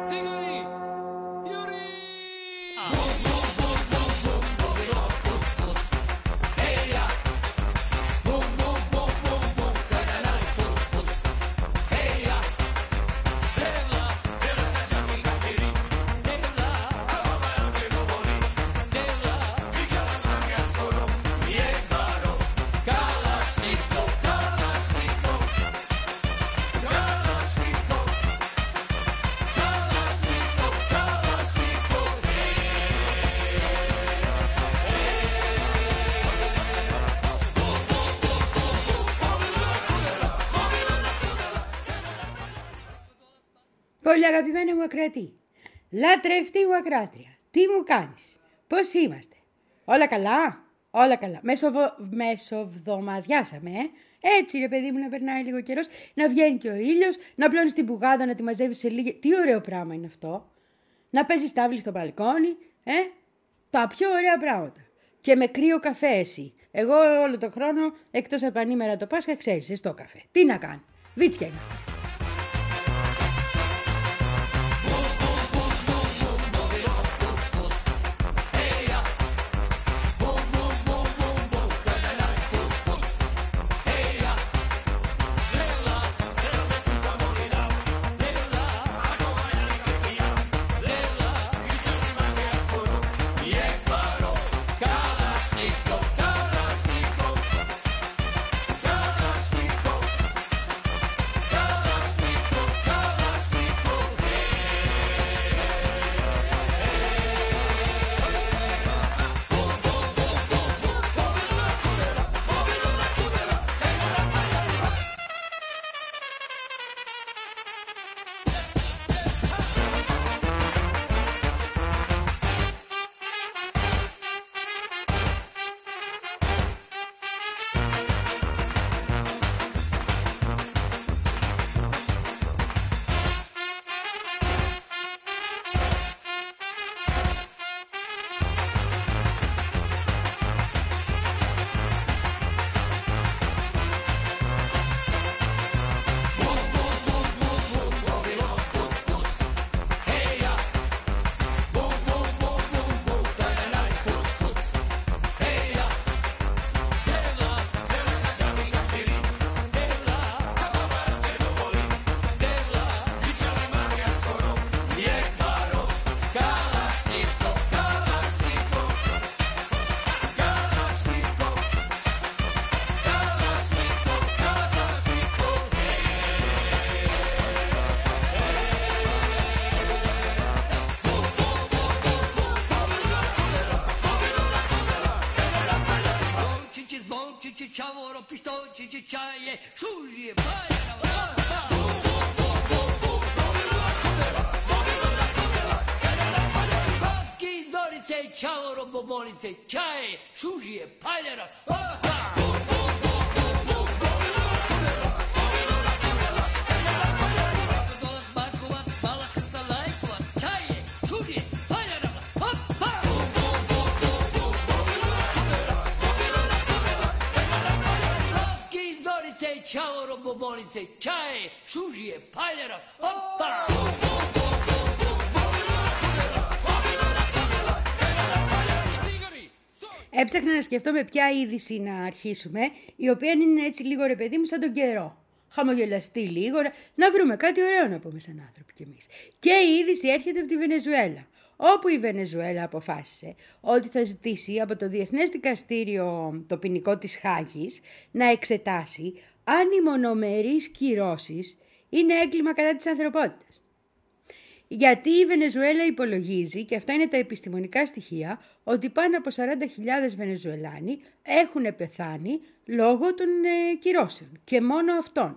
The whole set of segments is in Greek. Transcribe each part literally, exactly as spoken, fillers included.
Πολύ αγαπημένα μου ακροατή, λατρευτή μου ακράτρια, τι μου κάνεις, πώς είμαστε, όλα καλά, όλα καλά, Μεσοβο... μεσοβδομαδιάσαμε, ε? Έτσι ρε παιδί μου, να περνάει λίγο καιρός, να βγαίνει και ο ήλιος, να πλώνεις την πουγάδα, να τη μαζεύεις σε λίγη, τι ωραίο πράγμα είναι αυτό, να παίζεις τάβλη στο μπαλκόνι, ε? Τα πιο ωραία πράγματα, και με κρύο καφέ εσύ, εγώ όλο τον χρόνο, εκτός από ανήμερα το Πάσχα, ξέρεις, στο καφέ, τι να κάνω, βίτσια είναι. Έψαχνα να σκεφτώ με ποια είδηση να αρχίσουμε, η οποία είναι έτσι λίγο ρε παιδί μου σαν τον καιρό. Χαμογελαστεί λίγο, να βρούμε κάτι ωραίο να πούμε σαν άνθρωποι κι εμείς. Και η είδηση έρχεται από τη Βενεζουέλα, όπου η Βενεζουέλα αποφάσισε ότι θα ζητήσει από το Διεθνές Δικαστήριο το ποινικό της Χάγης να εξετάσει αν οι μονομερείς κυρώσεις είναι έγκλημα κατά της ανθρωπότητας. Γιατί η Βενεζουέλα υπολογίζει, και αυτά είναι τα επιστημονικά στοιχεία, ότι πάνω από σαράντα χιλιάδες Βενεζουελάνοι έχουν πεθάνει λόγω των ε, κυρώσεων και μόνο αυτών.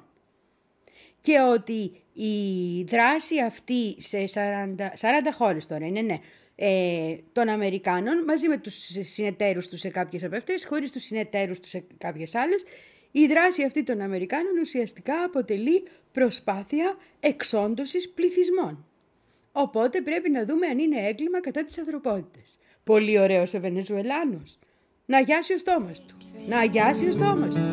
Και ότι η δράση αυτή σε σαράντα, σαράντα χώρες τώρα είναι, ναι, ε, των Αμερικάνων, μαζί με τους συνεταίρους τους σε κάποιες από αυτές, χωρίς τους συνεταίρους τους σε κάποιες άλλες, η δράση αυτή των Αμερικάνων ουσιαστικά αποτελεί προσπάθεια εξόντωσης πληθυσμών. Οπότε πρέπει να δούμε αν είναι έγκλημα κατά της ανθρωπότητας. Πολύ ωραίος ο Βενεζουελάνος. Να αγιάσει ο στόμας του. Να αγιάσει ο στόμας του.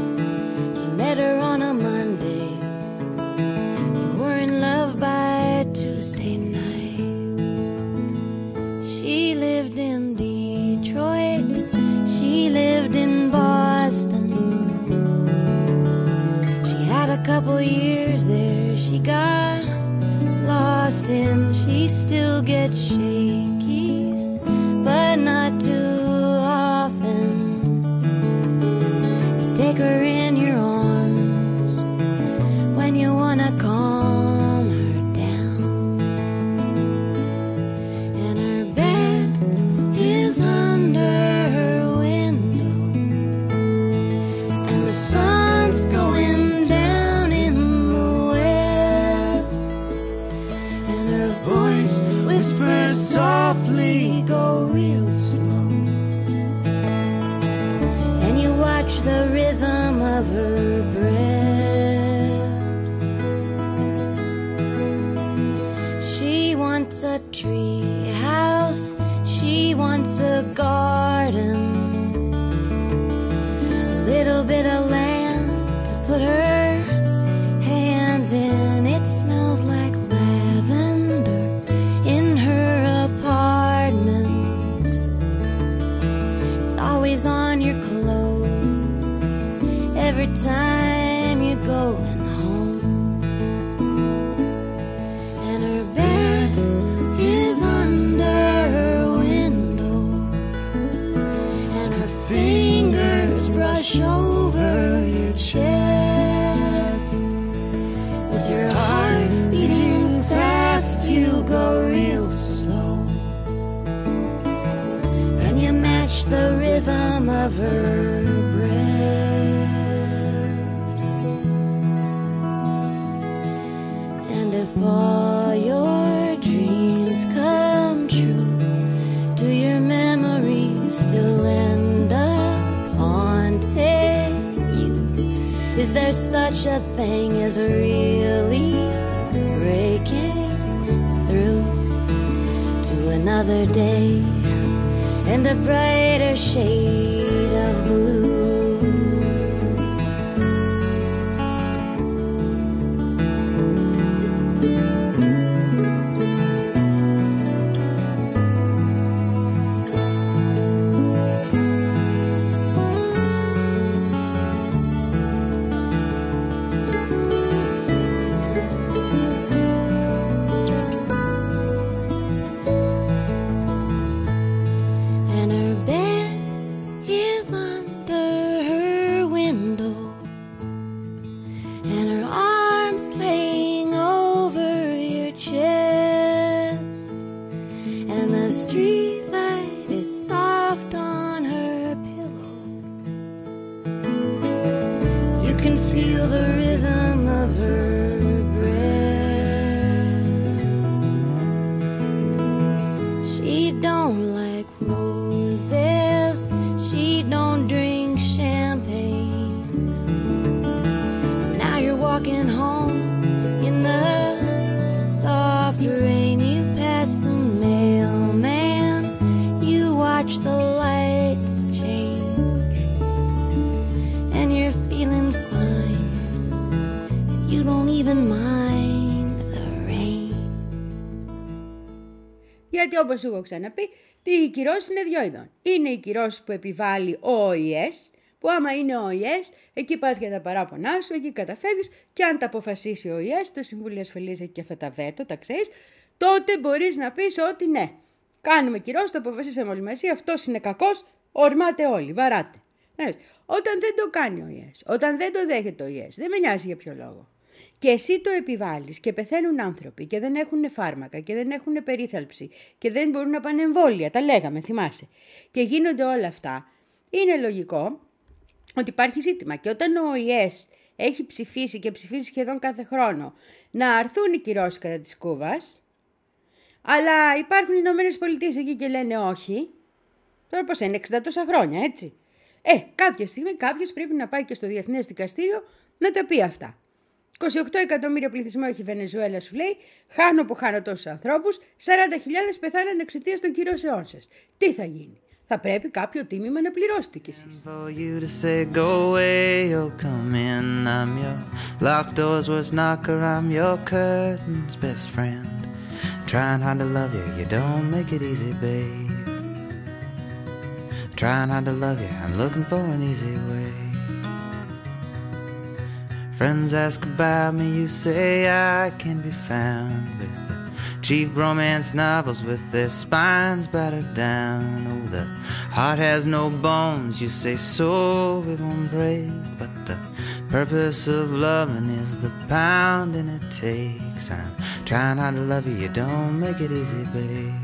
You met her on a Monday. You were in love by Tuesday night. get shaky, but not too often. You take her in your arms when you wanna calm her down. And her bed is under her window, and the sun's going down in the west, and her voice whispers softly, go real slow, and you watch the rhythm of her breath. She wants a tree house, she wants a garden, a little bit of land to put her hands in. It smells like lavender in her apartment. It's always on your clothes every time you're going home. And her bed is under her window, and her fingers brush over your chest. With your heart beating fast, you go real slow, and you match the rhythm of her breath. And if all your dreams come true, do your memories still end up haunting you? Is there such a thing as really breaking through to another day and a brighter shade of blue? And her bed is under her window, and her arms laying over your chest, and the street light is soft on her pillow. You can feel the rhythm of her breath. She don't like roses, she don't drink champagne. And now you're walking home in the soft rain. You pass the mailman, you watch the lights change, and you're feeling fine. You don't even mind the rain. Γιατί όπως σου έχω ξαναπεί, οι κυρώσεις είναι δύο ειδών. Είναι οι κυρώσεις που επιβάλλει ο ΟΗΕΣ, που άμα είναι ο ΟΗΕΣ, εκεί πας για τα παράπονά σου, εκεί καταφεύγεις, και αν τα αποφασίσει ο ΟΗΕΣ, το Συμβούλιο Ασφαλείας έχει και αυτά τα βέτο, τα ξέρεις, τότε μπορείς να πεις ότι ναι, κάνουμε κυρώσεις, το αποφασίσαμε όλοι μαζί, αυτός είναι κακός, ορμάτε όλοι, βαράτε. Όταν δεν το κάνει ο ΟΗΕΣ, όταν δεν το δέχεται ο ΟΗΕΣ, δεν με νοιάζει για ποιο λόγο, και εσύ το επιβάλλεις και πεθαίνουν άνθρωποι και δεν έχουν φάρμακα και δεν έχουν περίθαλψη και δεν μπορούν να πάνε εμβόλια, τα λέγαμε, θυμάσαι, και γίνονται όλα αυτά, είναι λογικό ότι υπάρχει ζήτημα. Και όταν ο ΟΗΕΣ έχει ψηφίσει και ψηφίσει σχεδόν κάθε χρόνο να αρθούν οι κυρώσεις κατά της Κούβας, αλλά υπάρχουν οι Ηνωμένες Πολιτείες εκεί και λένε όχι, τώρα πώς είναι, εξήντα τόσα χρόνια, έτσι. Ε, κάποια στιγμή κάποιος πρέπει να πάει και στο Διεθνές Δικαστήριο να τα πει αυτά. είκοσι οκτώ εκατομμύρια πληθυσμό έχει η Βενεζουέλα, σου λέει, χάνω που χάνω τόσους ανθρώπους, σαράντα χιλιάδες πεθάναν εξαιτίας των κυρώσεών σας. Τι θα γίνει? Θα πρέπει κάποιο τίμημα να πληρώσετε κι εσείς. Trying hard to love you, you don't make it easy, babe. Trying hard to love you, I'm looking for an easy way. Friends ask about me, you say I can be found with a cheap romance novels with their spines battered down. Oh, the heart has no bones, you say so, it won't break. But the purpose of loving is the pounding it takes. I'm trying hard to love you, you don't make it easy, babe.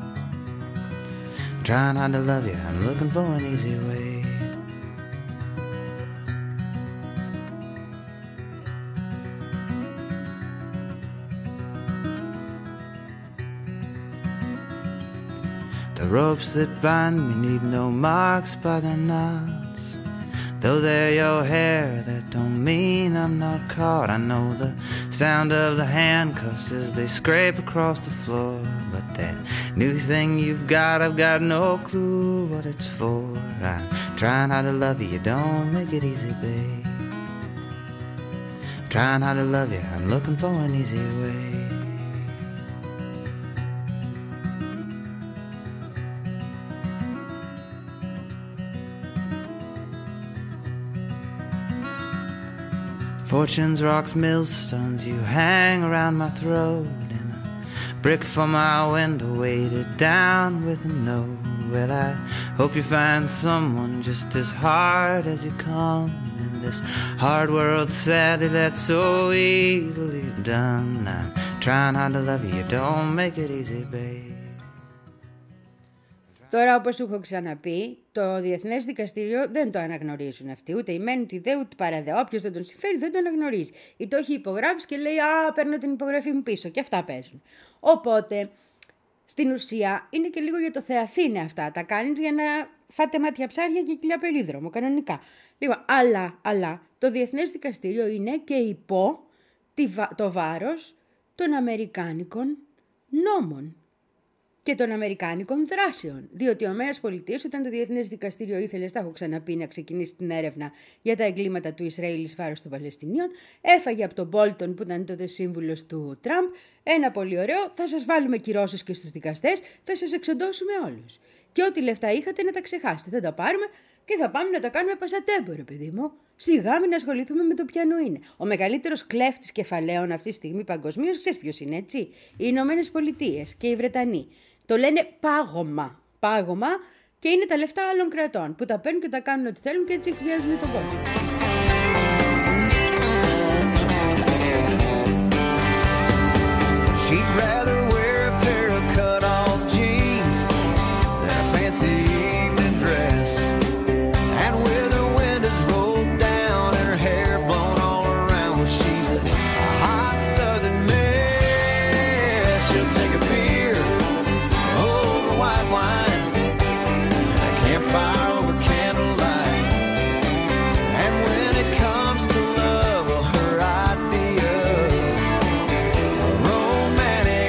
I'm trying hard to love you, I'm looking for an easy way. The ropes that bind me need no marks by their knots. Though they're your hair, that don't mean I'm not caught. I know the sound of the handcuffs as they scrape across the floor. But that new thing you've got, I've got no clue what it's for. I'm trying hard to love you, you don't make it easy, babe. I'm trying hard to love you, I'm looking for an easy way. Fortunes, rocks, millstones, you hang around my throat. And a brick for my window weighted down with a note. Well, I hope you find someone just as hard as you come. In this hard world, sadly, that's so easily done. I'm trying hard to love you, you don't make it easy, babe. Τώρα, όπως σου έχω ξαναπεί, το Διεθνές Δικαστήριο δεν το αναγνωρίζουν αυτοί. Ούτε η μεν, ούτε η δε, ούτε παραδε. Όποιος δεν τον συμφέρει δεν το αναγνωρίζει. Ή το έχει υπογράψει και λέει «Α, παίρνω την υπογραφή μου πίσω». Και αυτά παίζουν. Οπότε, στην ουσία, είναι και λίγο για το Θεαθήνε αυτά. Τα κάνεις για να φάτε μάτια ψάρια και κοιλιά περίδρομο, κανονικά. Λίγο, αλλά, αλλά, το Διεθνές Δικαστήριο είναι και υπό το βάρος των Αμερικάνικων νόμων και των Αμερικάνικων δράσεων. Διότι ο ΗΠΑ, όταν το Διεθνές Δικαστήριο ήθελε, στα έχω ξαναπεί, να ξεκινήσει την έρευνα για τα εγκλήματα του Ισραήλ εις βάρος των Παλαιστινίων, έφαγε από τον Μπόλτον, που ήταν τότε σύμβουλος του Τραμπ, ένα πολύ ωραίο: θα σας βάλουμε κυρώσεις και στους δικαστές, θα σας εξοντώσουμε όλους. Και ό,τι λεφτά είχατε να τα ξεχάσετε, θα τα πάρουμε και θα πάμε να τα κάνουμε πασατέμπορο, παιδί μου. Σιγά μην ασχοληθούμε με το πιανού είναι. Ο μεγαλύτερος κλέφτης κεφαλαίων αυτή τη στιγμή παγκοσμίως, ξέρεις ποιος είναι, έτσι? Οι Ηνωμένες Πολιτείες και οι Βρετανοί. Το λένε πάγωμα. Πάγωμα και είναι τα λεφτά άλλων κρατών που τα παίρνουν και τα κάνουν ό,τι θέλουν και έτσι εκβιάζουν τον κόσμο. She'd rather wear a pair of cut-off jeans than a fancy evening dress, and with her windows rolled down and her hair blown all around. Well, she's a hot southern mess. She'll take a beer over white wine and a campfire over candlelight. And when it comes to love, well, her idea of a romantic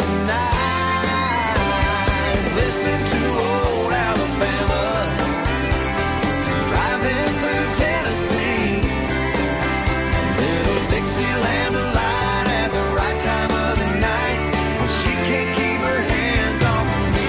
night is listening to old Alabama and driving through Tennessee. Little Dixieland delight at the right time of the night. Well, she can't keep her hands off of me.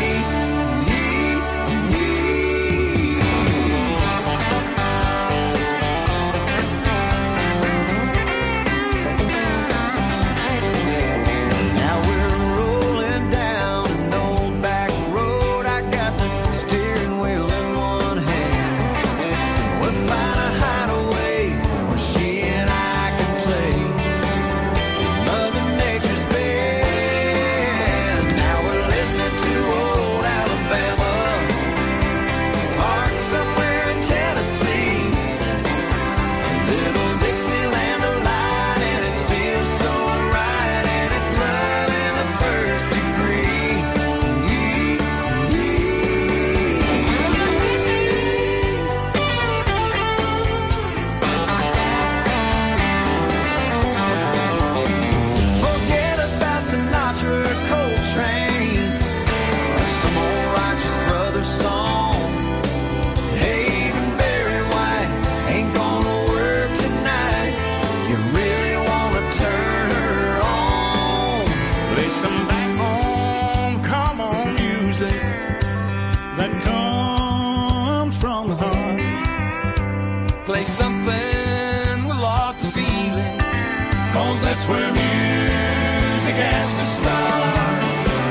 Now we're rolling down an old back road. I got the steering wheel in one hand. We'll find a hideaway where she and I can play in Mother Nature's bed. Now we're listening to old Alabama, parked somewhere in Tennessee. Little Dixieland delight, and it feels so right, and it's love in the first degree. Forget about Sinatra or Coltrane or some old righteous brothers song. Hey, even Barry White ain't gonna work tonight. You really wanna turn her on? Play some back home, come on music that comes from the heart. Play something with lots of feeling, 'cause that's where music has to start.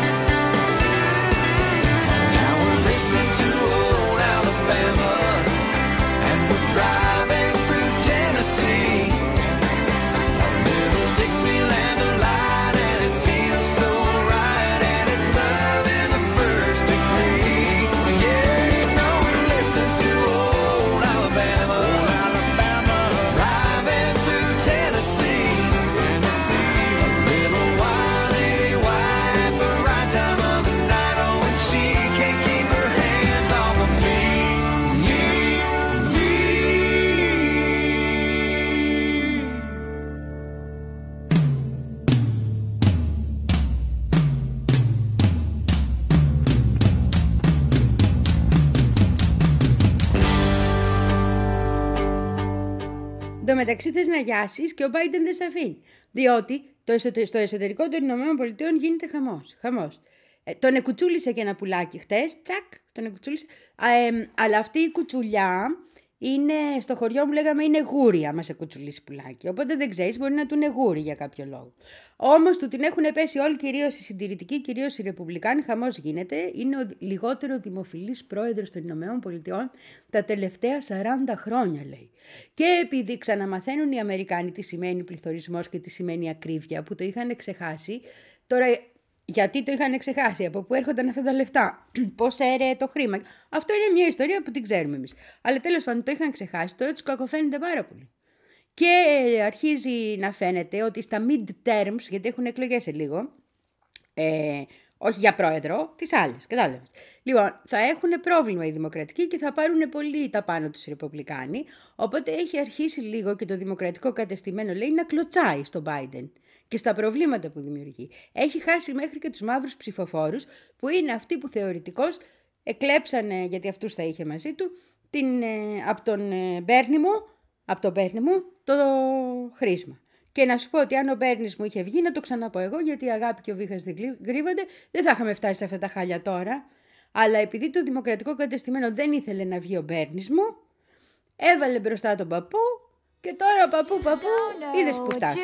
τω μεταξύ θες να γιάσεις και ο Biden δεν σε αφήνει. Διότι το εσωτε... στο εσωτερικό των ΗΠΑ γίνεται χαμός. χαμός. Ε, τον εκουτσούλησε και ένα πουλάκι χτες, τσακ, τον εκουτσούλησε. Ε, αλλά αυτή η κουτσουλιά είναι, στο χωριό μου λέγαμε είναι γούρι άμα σε κουτσουλήσει πουλάκι. Οπότε δεν ξέρεις, μπορεί να του είναι γούρι για κάποιο λόγο. Όμως του την έχουν πέσει όλοι, κυρίως οι συντηρητικοί, κυρίως οι ρεπουμπλικάνοι, χαμός γίνεται. Είναι ο λιγότερο δημοφιλής πρόεδρος των ΗΠΑ τα τελευταία σαράντα χρόνια, λέει. Και επειδή ξαναμαθαίνουν οι Αμερικάνοι τι σημαίνει πληθωρισμός και τι σημαίνει ακρίβεια, που το είχαν ξεχάσει, τώρα. Γιατί το είχαν ξεχάσει, από πού έρχονταν αυτά τα λεφτά, πώς έρεε το χρήμα. Αυτό είναι μια ιστορία που την ξέρουμε εμείς. Αλλά τέλος πάντων το είχαν ξεχάσει, τώρα τους κακοφαίνεται πάρα πολύ. Και αρχίζει να φαίνεται ότι στα mid-terms, γιατί έχουν εκλογές σε λίγο, ε, όχι για πρόεδρο, τις άλλες, κατάλαβες. Λοιπόν, θα έχουν πρόβλημα οι δημοκρατικοί και θα πάρουν πολύ τα πάνω τους οι ρεπουμπλικάνοι, οπότε έχει αρχίσει λίγο και το δημοκρατικό κατεστημένο, λέει, να κλωτσάει στον Biden και στα προβλήματα που δημιουργεί. Έχει χάσει μέχρι και τους μαύρους ψηφοφόρους, που είναι αυτοί που θεωρητικώς εκλέψανε, γιατί αυτούς θα είχε μαζί του, την, ε, από τον ε, Μπέρνι μου, από τον Μπέρνι μου, το χρήσμα. Και να σου πω ότι αν ο Μπέρνις μου είχε βγει, να το ξαναπώ εγώ, γιατί η αγάπη και ο βήχας δεν κρύβονται, δεν θα είχαμε φτάσει σε αυτά τα χάλια τώρα. Αλλά επειδή το δημοκρατικό κατεστημένο δεν ήθελε να βγει ο Μπέρνις μου, έβαλε μπροστά τον παππού. Και τώρα ο παππού παππού είδες που φτάσα.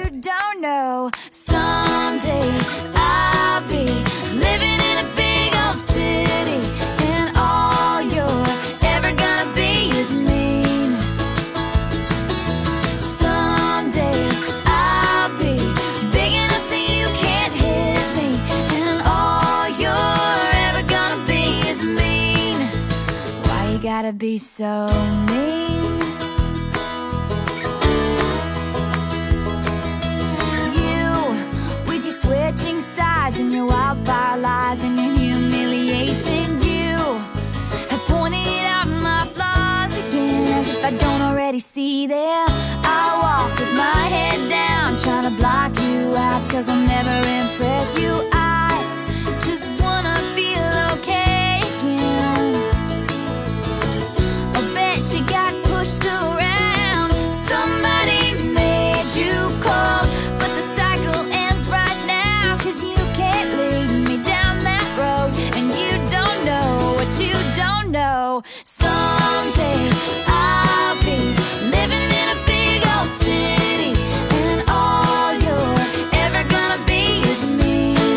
Gotta be so mean. You, with your switching sides and your wildfire lies and your humiliation, you have pointed out my flaws again, as if I don't already see them. I walk with my head down, trying to block you out, cause I'll never impress you. I just wanna feel okay again. You got pushed around, somebody made you cold, but the cycle ends right now, cause you can't lead me down that road, and you don't know what you don't know. Someday I'll be living in a big old city, and all you're ever gonna be is me.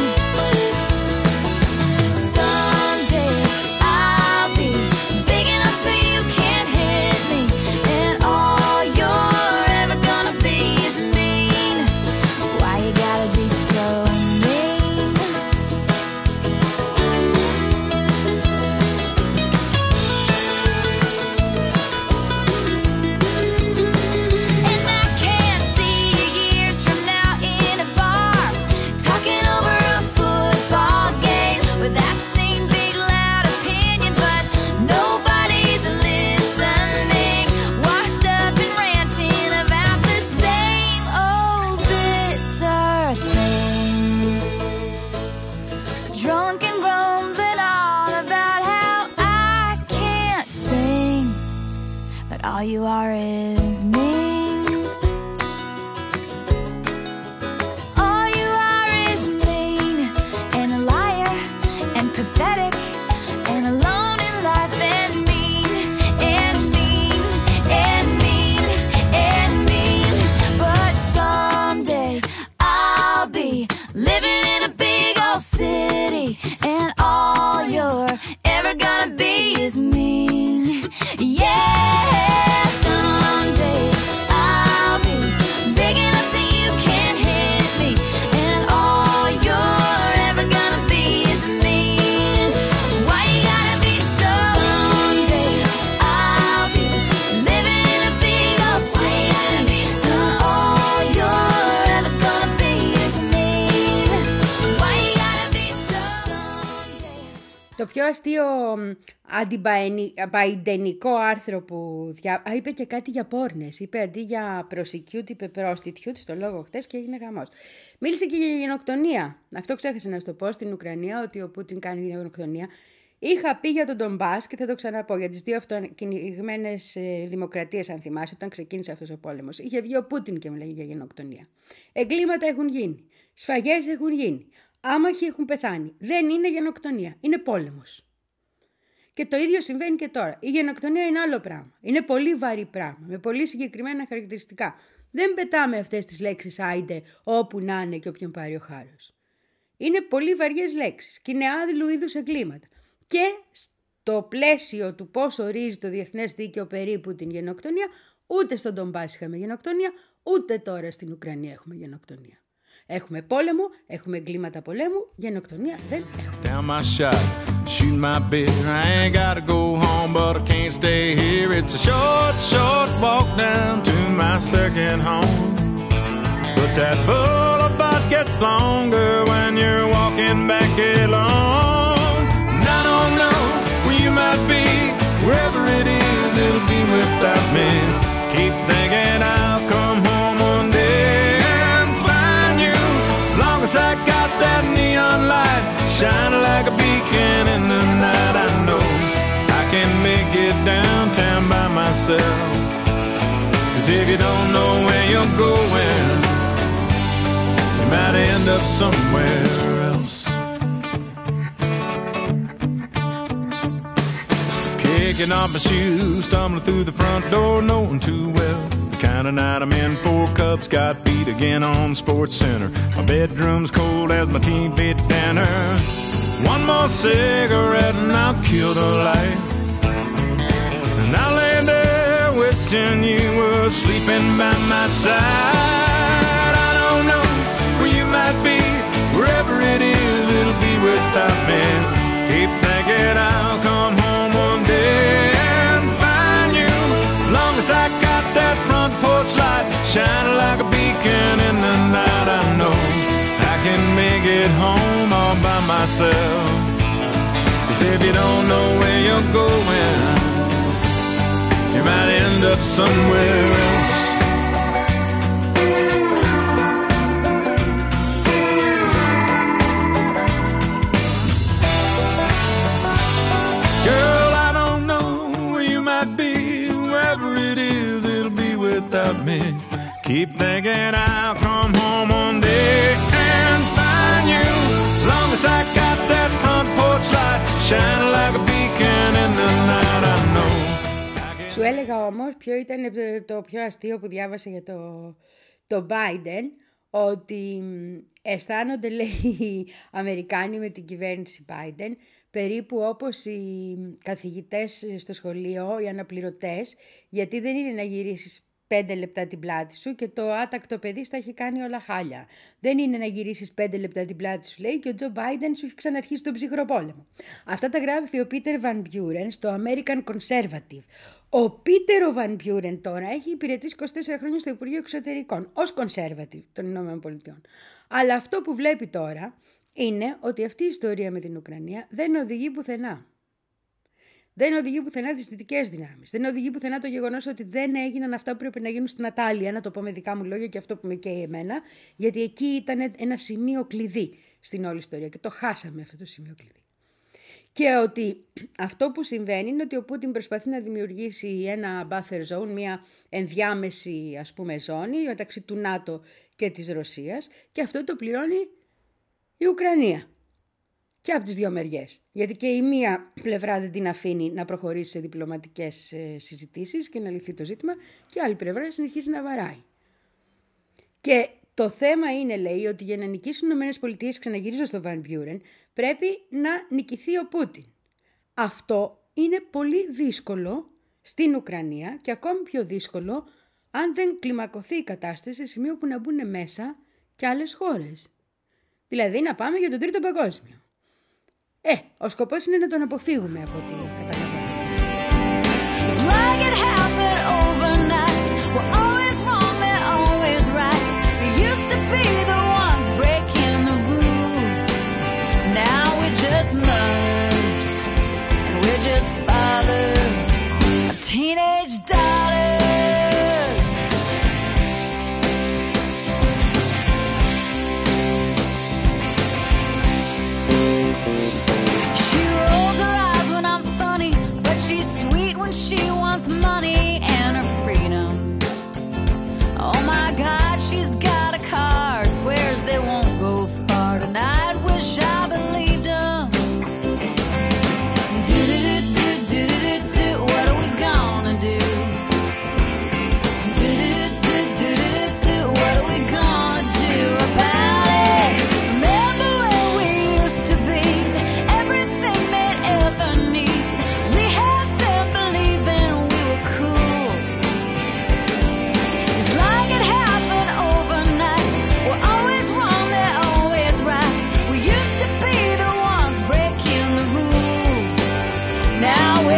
Someday I'll be big enough so you can't all you are is mean. All you are is mean, and a liar, and pathetic, and alone in life, and mean, and mean, and mean, and mean. But someday I'll be living in a big old city, and all you're ever gonna be is mean. Yeah. Το πιο αστείο αντιμπαϊντενικό άρθρο που δια... Α, είπε και κάτι για πόρνες. Είπε αντί για prosecute, είπε prostitute στο λόγο χτες και έγινε χαμός. Μίλησε και για γενοκτονία. Αυτό ξέχασε να σου το πω στην Ουκρανία, ότι ο Πούτιν κάνει γενοκτονία. Είχα πει για τον Ντομπάς και θα το ξαναπώ για τις δύο αυτοκυνηγμένες ε, δημοκρατίες, αν θυμάσαι, όταν ξεκίνησε αυτός ο πόλεμος. Είχε βγει ο Πούτιν και μιλάγε για γενοκτονία. Εγκλήματα έχουν γίνει. Σφαγές έχουν γίνει. Άμαχοι έχουν πεθάνει. Δεν είναι γενοκτονία. Είναι πόλεμος. Και το ίδιο συμβαίνει και τώρα. Η γενοκτονία είναι άλλο πράγμα. Είναι πολύ βαρύ πράγμα. Με πολύ συγκεκριμένα χαρακτηριστικά. Δεν πετάμε αυτές τις λέξεις άιντε όπου να είναι και όποιον πάρει ο χάρος. Είναι πολύ βαριές λέξεις και είναι άδειλου είδους εγκλήματα. Και στο πλαίσιο του πώς ορίζει το διεθνές δίκαιο περίπου την γενοκτονία, ούτε στον Ντομπάς είχαμε γενοκτονία, ούτε τώρα στην Ουκρανία έχουμε γενοκτονία. Έχουμε πόλεμο, έχουμε εγκλήματα πολέμου, γενοκτονία δεν έχουμε. Down my shot, shoot my bit. I ain't gotta go home, but I can't stay here. It's a short, short walk down to my second home. But that boulevard gets longer when you're walking back alone. And I don't know where you might be, wherever it is, it'll be without me. Keep thinking I'll come home one day and find you. Long as I got that neon light shining like a beacon in the night, I know I can make it downtown by myself. 'Cause if you don't know where you're going, you might end up somewhere else. Kicking off my shoes, stumbling through the front door, knowing too well the kind of night I'm in. Four cups got beat again on Sports Center. My bedroom's cold as my T V dinner. One more cigarette and I'll kill the light. And I'll lay there wishing you were sleeping by my side. I don't know where you might be, wherever it is, it'll be without me. Keep thinking I'll come home one day and find you. Long as I got that front porch light shining like a beacon in the night, I know I can make it home all by myself. 'Cause if you don't know where you're going, you might end up somewhere else. Girl, I don't know where you might be, wherever it is, it'll be without me. Keep thinking I'll come home one day and find you. Long as I got that front porch light shining like a beacon in the night, I know. Σου έλεγα όμως ποιο ήταν το πιο αστείο που διάβασα για το, το Biden, ότι αισθάνονται, λέει, οι Αμερικάνοι με την κυβέρνηση Biden περίπου όπως οι καθηγητές στο σχολείο, οι αναπληρωτές, γιατί δεν είναι να γυρίσεις πέντε λεπτά την πλάτη σου και το άτακτο παιδί στα έχει κάνει όλα χάλια. Δεν είναι να γυρίσεις πέντε λεπτά την πλάτη σου, λέει, και ο Τζο Μπάιντεν σου έχει ξαναρχίσει τον ψυχροπόλεμο. Αυτά τα γράφει ο Πίτερ Βαν Μπιούρεν στο American Conservative. Ο Πίτερ Βαν Μπιούρεν τώρα έχει υπηρετήσει είκοσι τέσσερα χρόνια στο Υπουργείο Εξωτερικών ως Conservative των Ηνωμένων Πολιτειών. Αλλά αυτό που βλέπει τώρα είναι ότι αυτή η ιστορία με την Ουκρανία δεν οδηγεί πουθενά. Δεν οδηγεί πουθενά τις δυτικές δυνάμεις. Δεν οδηγεί πουθενά το γεγονός ότι δεν έγιναν αυτά που πρέπει να γίνουν στην Ατάλεια, να το πω με δικά μου λόγια και αυτό που με καίει εμένα, γιατί εκεί ήταν ένα σημείο κλειδί στην όλη ιστορία και το χάσαμε αυτό το σημείο κλειδί. Και ότι αυτό που συμβαίνει είναι ότι ο Πούτιν προσπαθεί να δημιουργήσει ένα buffer zone, μια ενδιάμεση, ας πούμε, ζώνη μεταξύ του ΝΑΤΟ και της Ρωσίας, και αυτό το πληρώνει η Ουκρανία. Και από τις δύο μεριές. Γιατί και η μία πλευρά δεν την αφήνει να προχωρήσει σε διπλωματικές ε, συζητήσεις και να λυθεί το ζήτημα, και η άλλη πλευρά συνεχίζει να βαράει. Και το θέμα είναι, λέει, ότι για να νικήσουν οι ΗΠΑ, ξαναγυρίζω στο Βαν Μπιούρεν, πρέπει να νικηθεί ο Πούτιν. Αυτό είναι πολύ δύσκολο στην Ουκρανία και ακόμη πιο δύσκολο αν δεν κλιμακωθεί η κατάσταση σε σημείο που να μπουν μέσα και άλλες χώρες. Δηλαδή να πάμε για τον Τρίτο Παγκόσμιο. Ε, ο σκοπός είναι να τον αποφύγουμε από ό,τι καταλαβαίνω. Teenage daughters. She rolls her eyes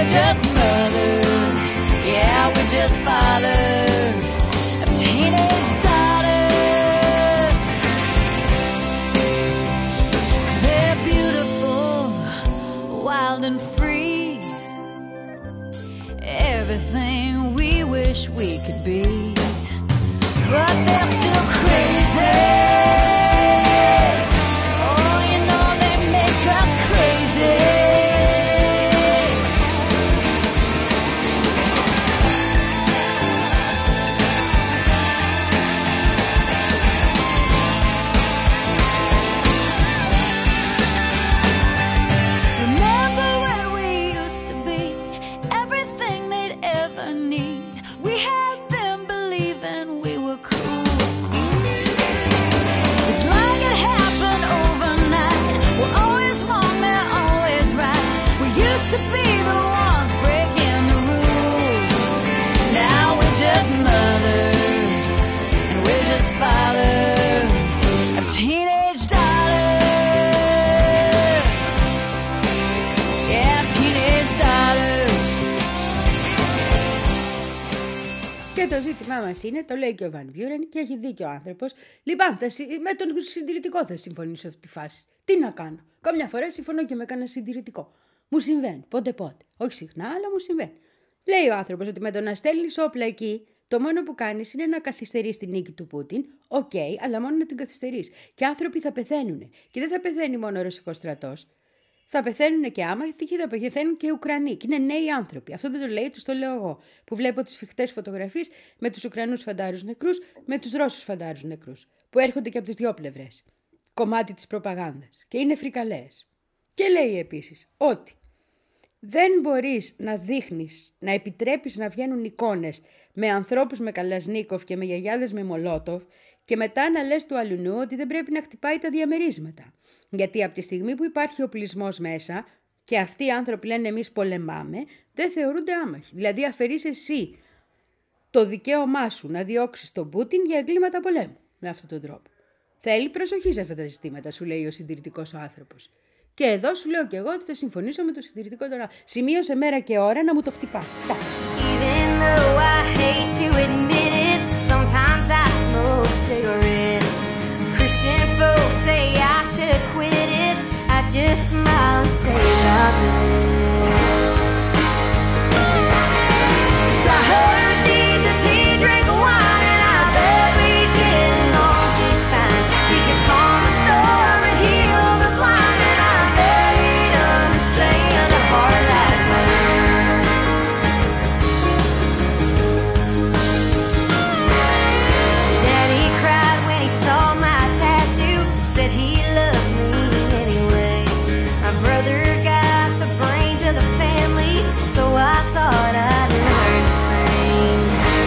we're just mothers. Yeah, we're just fathers of teenage daughters. They're beautiful, wild and free, everything we wish we could be, but they're still crazy. Oh, you know they make us crazy. Remember when we used to be everything they'd ever need? We had them believing we were cool. It's like it happened overnight. We're always wrong, they're always right. We used to be the ones breaking the rules. Now we're just mothers, and we're just fathers of teenage daughters. Yeah, teenage daughters. Και το ζήτημά μας είναι, το λέει και ο Βαν Μπιούρεν και έχει δίκιο ο άνθρωπος. Λοιπόν, θα, συ- με τον συντηρητικό θα συμφωνήσω σε αυτή τη φάση. Τι να κάνω. Καμιά φορά συμφωνώ και με κανένα συντηρητικό. Μου συμβαίνει, πότε πότε. Όχι συχνά, αλλά μου συμβαίνει. Λέει ο άνθρωπος ότι με το να στέλνεις όπλα εκεί, το μόνο που κάνεις είναι να καθυστερείς την νίκη του Πούτιν. Οκ, okay, αλλά μόνο να την καθυστερείς. Και άνθρωποι θα πεθαίνουν. Και δεν θα πεθαίνει μόνο ο ρωσικός στρατός. Θα πεθαίνουν και άμα θα πεθαίνουν και οι Ουκρανοί. Και είναι νέοι άνθρωποι. Αυτό δεν το λέει, του το λέω εγώ. Που βλέπω τις φρικτές φωτογραφίες με τους Ουκρανούς φαντάρους νεκρούς, με τους Ρώσους φαντάρους νεκρούς. Που έρχονται και από τις δυο πλευρές. Κομμάτι της προπαγάνδας. Και είναι φρικαλές. Και λέει επίσης ότι δεν μπορείς να δείχνεις, να επιτρέπεις να βγαίνουν εικόνες με ανθρώπους με Καλασνίκοφ και με γιαγιάδες με Μολότοφ και μετά να λες του αλουνού ότι δεν πρέπει να χτυπάει τα διαμερίσματα. Γιατί από τη στιγμή που υπάρχει οπλισμός μέσα και αυτοί οι άνθρωποι λένε εμείς πολεμάμε, δεν θεωρούνται άμαχοι. Δηλαδή αφαιρείς εσύ το δικαίωμά σου να διώξεις τον Πούτιν για εγκλήματα πολέμου με αυτόν τον τρόπο. Θέλει προσοχή σε αυτά τα ζητήματα, σου λέει ο συντηρητικός άνθρωπος. Και εδώ σου λέω και εγώ ότι θα συμφωνήσω με το συντηρητικό τον άνθρωπο. Σημείωσε μέρα και ώρα να μου το χτυπάς. Εντάξει. Even though I hate to admit it, sometimes I smoke cigarettes. Christian folks say I should quit it. I just smile and say God bless. 'Cause I heard Jesus, he drank wine, and I bet we get along just fine. He could calm the storm and heal the blind, and I bet he'd understand a heart like mine. Daddy cried when he saw my tattoo, said he loved me anyway. My brother got the brains of the family, so I thought I'd learn to sing.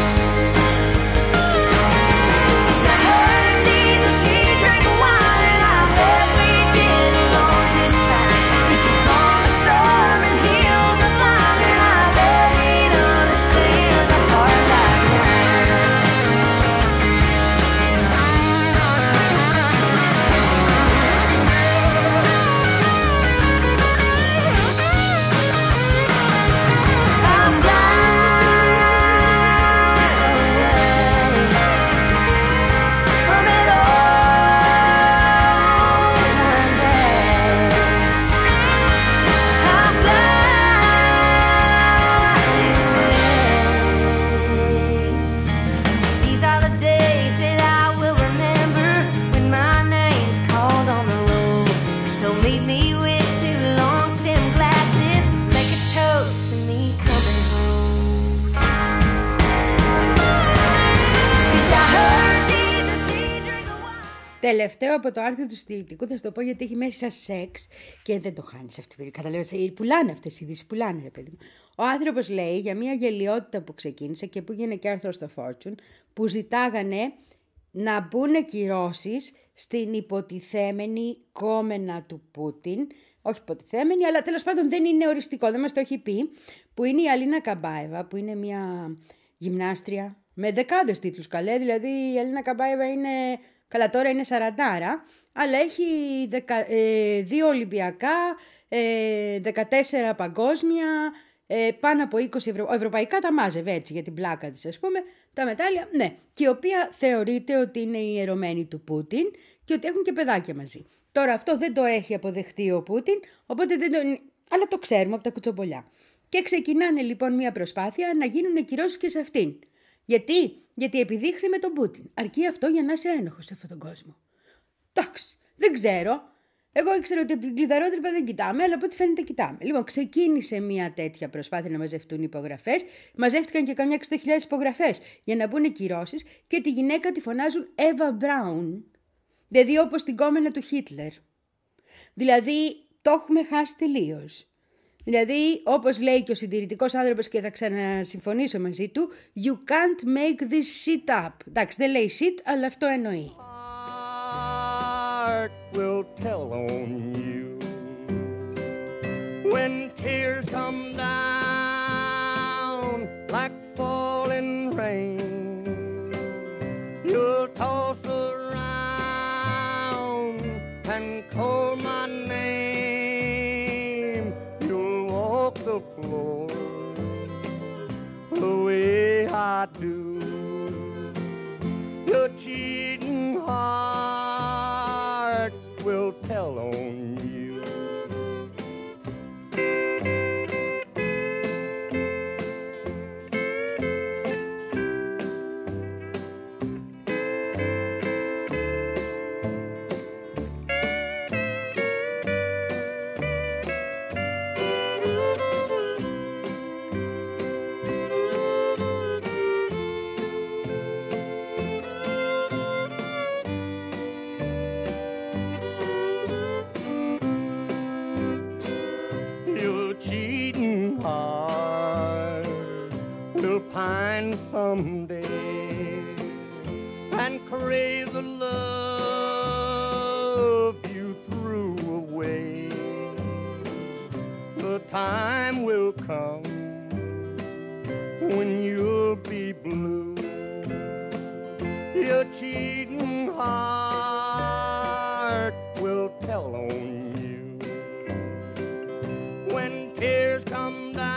'Cause I heard Jesus, he drank wine, and I bet we get along just fine. He could calm the storm and heal the blind, and I bet he'd understand a heart like mine. I'm blind from it all one day. I'm blind. These are the days that I will remember when my name's called on the roll. They'll meet me with two long stem glasses, make a toast to me coming home. 'Cause I heard Jesus, he drank a wine. Τελευταίο από το άρθρο του συντηρητικού θα σου το πω γιατί έχει μέσα σεξ και δεν το χάνεις αυτή την περίπτωση. Καταλαβαίνεις, πουλάνε αυτές οι ειδήσεις, πουλάνε ρε παιδί μου. Ο άνθρωπος λέει για μια γελιότητα που ξεκίνησε και που έγινε και άρθρο στο Fortune, που ζητάγανε να μπουν κυρώσεις στην υποτιθέμενη κόμενα του Πούτιν. Όχι υποτιθέμενη, αλλά τέλος πάντων δεν είναι οριστικό, δεν μας το έχει πει. Που είναι η Αλίνα Καμπάεβα, που είναι μια γυμνάστρια με δεκάδες τίτλους καλέ. Δηλαδή η Αλίνα Καμπάεβα είναι, καλά τώρα είναι σαραντάρα, αλλά έχει δεκα, ε, δύο Ολυμπιακά, ε, δεκατέσσερα παγκόσμια, ε, πάνω από είκοσι ευρω... ευρωπαϊκά τα μάζευε έτσι για την πλάκα της, ας πούμε, τα μετάλλια, ναι, και η οποία θεωρείται ότι είναι ιερωμένη του Πούτιν και ότι έχουν και παιδάκια μαζί. Τώρα αυτό δεν το έχει αποδεχτεί ο Πούτιν, οπότε δεν το... αλλά το ξέρουμε από τα κουτσομπολιά. Και ξεκινάνε λοιπόν μια προσπάθεια να γίνουν κυρώσεις και σε αυτήν. Γιατί? Γιατί επιδείχθη με τον Πούτιν. Αρκεί αυτό για να είσαι ένοχος σε αυτόν τον κόσμο. Εντάξει, δεν ξέρω. Εγώ ήξερα ότι από την κλειδαρότρυπα δεν κοιτάμε, αλλά από ό,τι φαίνεται κοιτάμε. Λοιπόν, ξεκίνησε μια τέτοια προσπάθεια να μαζευτούν υπογραφές. Μαζεύτηκαν και καμιά εξήντα χιλιάδες υπογραφές για να μπουν κυρώσεις και τη γυναίκα τη φωνάζουν Εύα Μπράουν. Δηλαδή όπως την κόμενα του Χίτλερ. Δηλαδή το έχουμε χάσει τελείως. Δηλαδή, όπως λέει και ο συντηρητικός άνθρωπος και θα ξανασυμφωνήσω μαζί του, you can't make this shit up. Εντάξει, δεν λέει shit, αλλά αυτό εννοεί. Heart will tell on you when tears come down like falling rain. You'll toss around and call my name. You'll walk the floor the way I do. Your cheating heart will tell on you. Pine someday and crave the love you threw away. The time will come when you'll be blue. Your cheating heart will tell on you when tears come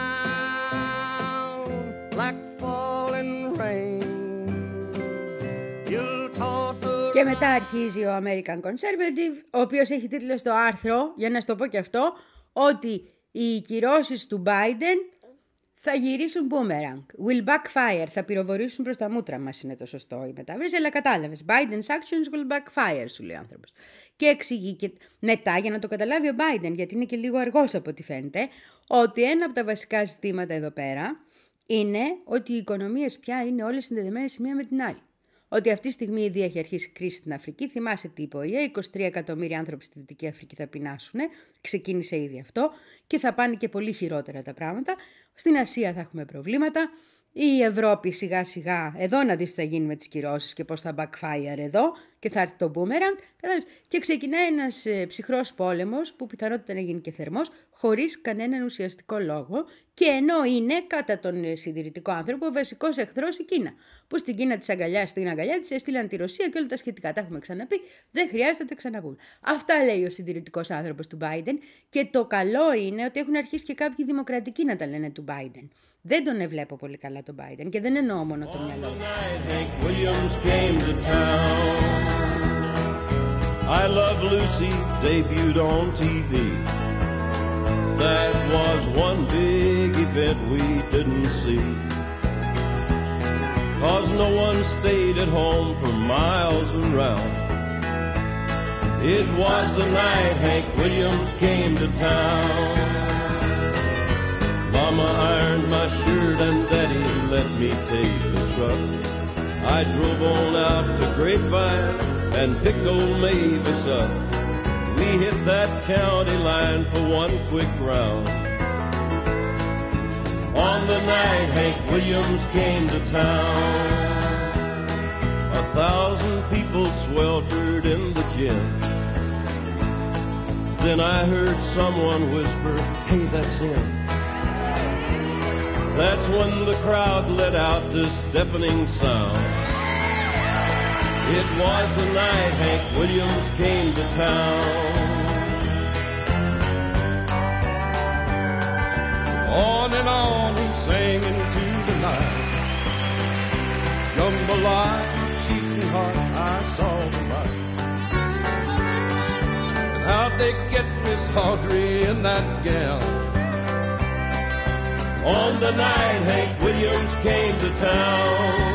down like falling rain. You'll toss around. Και μετά αρχίζει ο American Conservative, ο οποίος έχει τίτλο στο άρθρο, για να σου το πω και αυτό, ότι οι κυρώσεις του Biden θα γυρίσουν boomerang. Will backfire. Θα πυροβορήσουν προς τα μούτρα μας, είναι το σωστό η μετάφραση, αλλά κατάλαβες. Biden's actions will backfire, σου λέει ο άνθρωπος. Και εξηγεί και μετά, για να το καταλάβει ο Biden, γιατί είναι και λίγο αργός από ό,τι φαίνεται, ότι ένα από τα βασικά ζητήματα εδώ πέρα είναι ότι οι οικονομίες πια είναι όλες συνδεδεμένες η μία με την άλλη. Ότι αυτή τη στιγμή ήδη έχει αρχίσει κρίση στην Αφρική. Θυμάσαι τι είπε ο ΙΕ, είκοσι τρία εκατομμύρια άνθρωποι στη Δυτική Αφρική θα πεινάσουν. Ξεκίνησε ήδη αυτό και θα πάνε και πολύ χειρότερα τα πράγματα. Στην Ασία θα έχουμε προβλήματα. Η Ευρώπη σιγά σιγά, εδώ να δεις τι θα γίνει με τις κυρώσεις και πώς θα backfire εδώ και θα έρθει το boomerang. Και ξεκινάει ένας ε, ψυχρός πόλεμος που πιθανότητα να γίνει και θερμός χωρίς κανέναν ουσιαστικό λόγο και ενώ είναι κατά τον ε, συντηρητικό άνθρωπο ο βασικός εχθρός η Κίνα. Που στην Κίνα της αγκαλιά, στην αγκαλιά της έστειλαν τη Ρωσία και όλα τα σχετικά. Τα έχουμε ξαναπεί, δεν χρειάζεται να τα ξαναπούμε. Αυτά λέει ο συντηρητικός άνθρωπος του Biden και το καλό είναι ότι έχουν αρχίσει και κάποιοι δημοκρατικοί να τα λένε του Biden. Δεν τον εβλέπω πολύ καλά τον Biden και δεν εννοώ μόνο το μυαλό. I Love Lucy debuted on T V. That was one big event we didn't see. 'Cause no one stayed at home for miles around. It was the night Hank Williams came to town. Mama ironed my shirt and Daddy let me take the truck. I drove on out to Grapevine and picked old Mavis up. We hit that county line for one quick round. On the night Hank Williams came to town, a thousand people sweltered in the gym. Then I heard someone whisper, "Hey, that's him." That's when the crowd let out this deafening sound. It was the night Hank Williams came to town. On and on alive, cheek and heart, I saw the light. And how'd they get Miss Audrey in that gown? On the night Hank Williams came to town.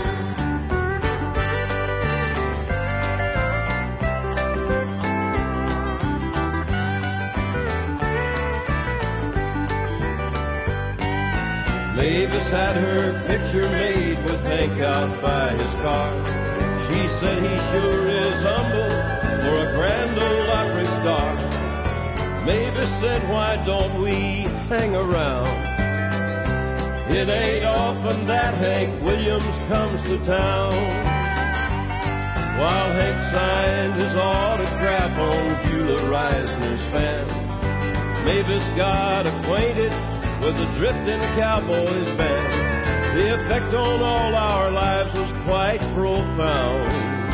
Mavis had her picture made with Hank out by his car. She said he sure is humble for a Grand Ole Opry star. Mavis said, why don't we hang around? It ain't often that Hank Williams comes to town. While Hank signed his autograph on Beulah Reisner's fan, Mavis got acquainted with the Drifting Cowboys band. The effect on all our lives was quite profound.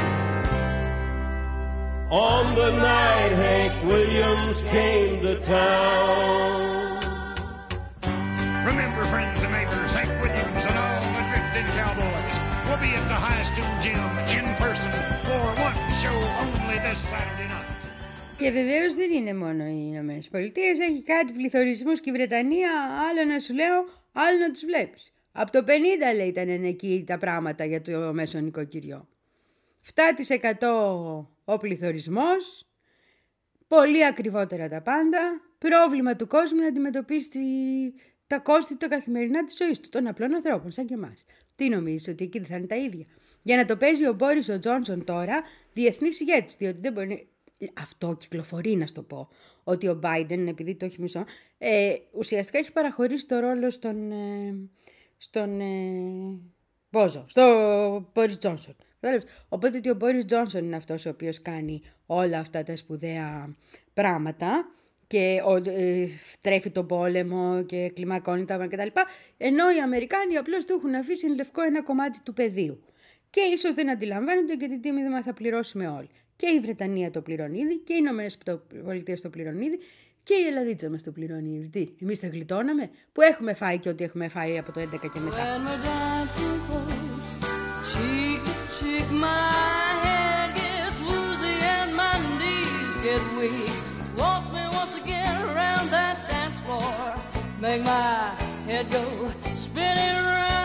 On the night Hank Williams came to town. Remember, friends and neighbors, Hank Williams and all the Drifting Cowboys will be at the high school gym in person for one show only this Saturday night. Και βεβαίως δεν είναι μόνο οι Ηνωμένες Πολιτείες, έχει κάτι πληθωρισμός και η Βρετανία, άλλο να σου λέω, άλλο να τους βλέπεις. Από το πενήντα λέει ήταν εκεί τα πράγματα για το μέσο νοικοκυριό. επτά τοις εκατό ο πληθωρισμός, πολύ ακριβότερα τα πάντα, πρόβλημα του κόσμου να αντιμετωπίσει τα κόστη τα καθημερινά της ζωής του, των απλών ανθρώπων σαν και εμάς. Τι νομίζεις, ότι εκεί δεν θα είναι τα ίδια? Για να το παίζει ο Μπόρις ο Τζόνσον τώρα, διεθνής ηγέτης, διότι δεν μπορεί... Αυτό κυκλοφορεί, να σου το πω, ότι ο Biden, επειδή το έχει μισό, ε, ουσιαστικά έχει παραχωρήσει το ρόλο στον, ε, στον ε, Μπόζο, στο Boris Johnson. Οπότε ότι ο Boris Johnson είναι αυτός ο οποίος κάνει όλα αυτά τα σπουδαία πράγματα και ο, ε, τρέφει τον πόλεμο και κλιμακώνει τα κτλ. Ενώ οι Αμερικάνοι απλώς του έχουν αφήσει εν λευκό ένα κομμάτι του πεδίου. Και ίσως δεν αντιλαμβάνονται και τι τίμημα θα πληρώσουμε όλοι. Και η Βρετανία το πληρώνει ήδη, και οι Ηνωμένες Πολιτείες το πληρώνει ήδη, και η Ελλαδίτσα μας το πληρώνει ήδη. Τι, εμείς τα γλιτώναμε, που έχουμε φάει και ό,τι έχουμε φάει από το έντεκα και μετά. When we're dancing close, cheek to cheek, my head gets woozy and my knees get weak. Waltz me once again around that dance floor, make my head go spinning round.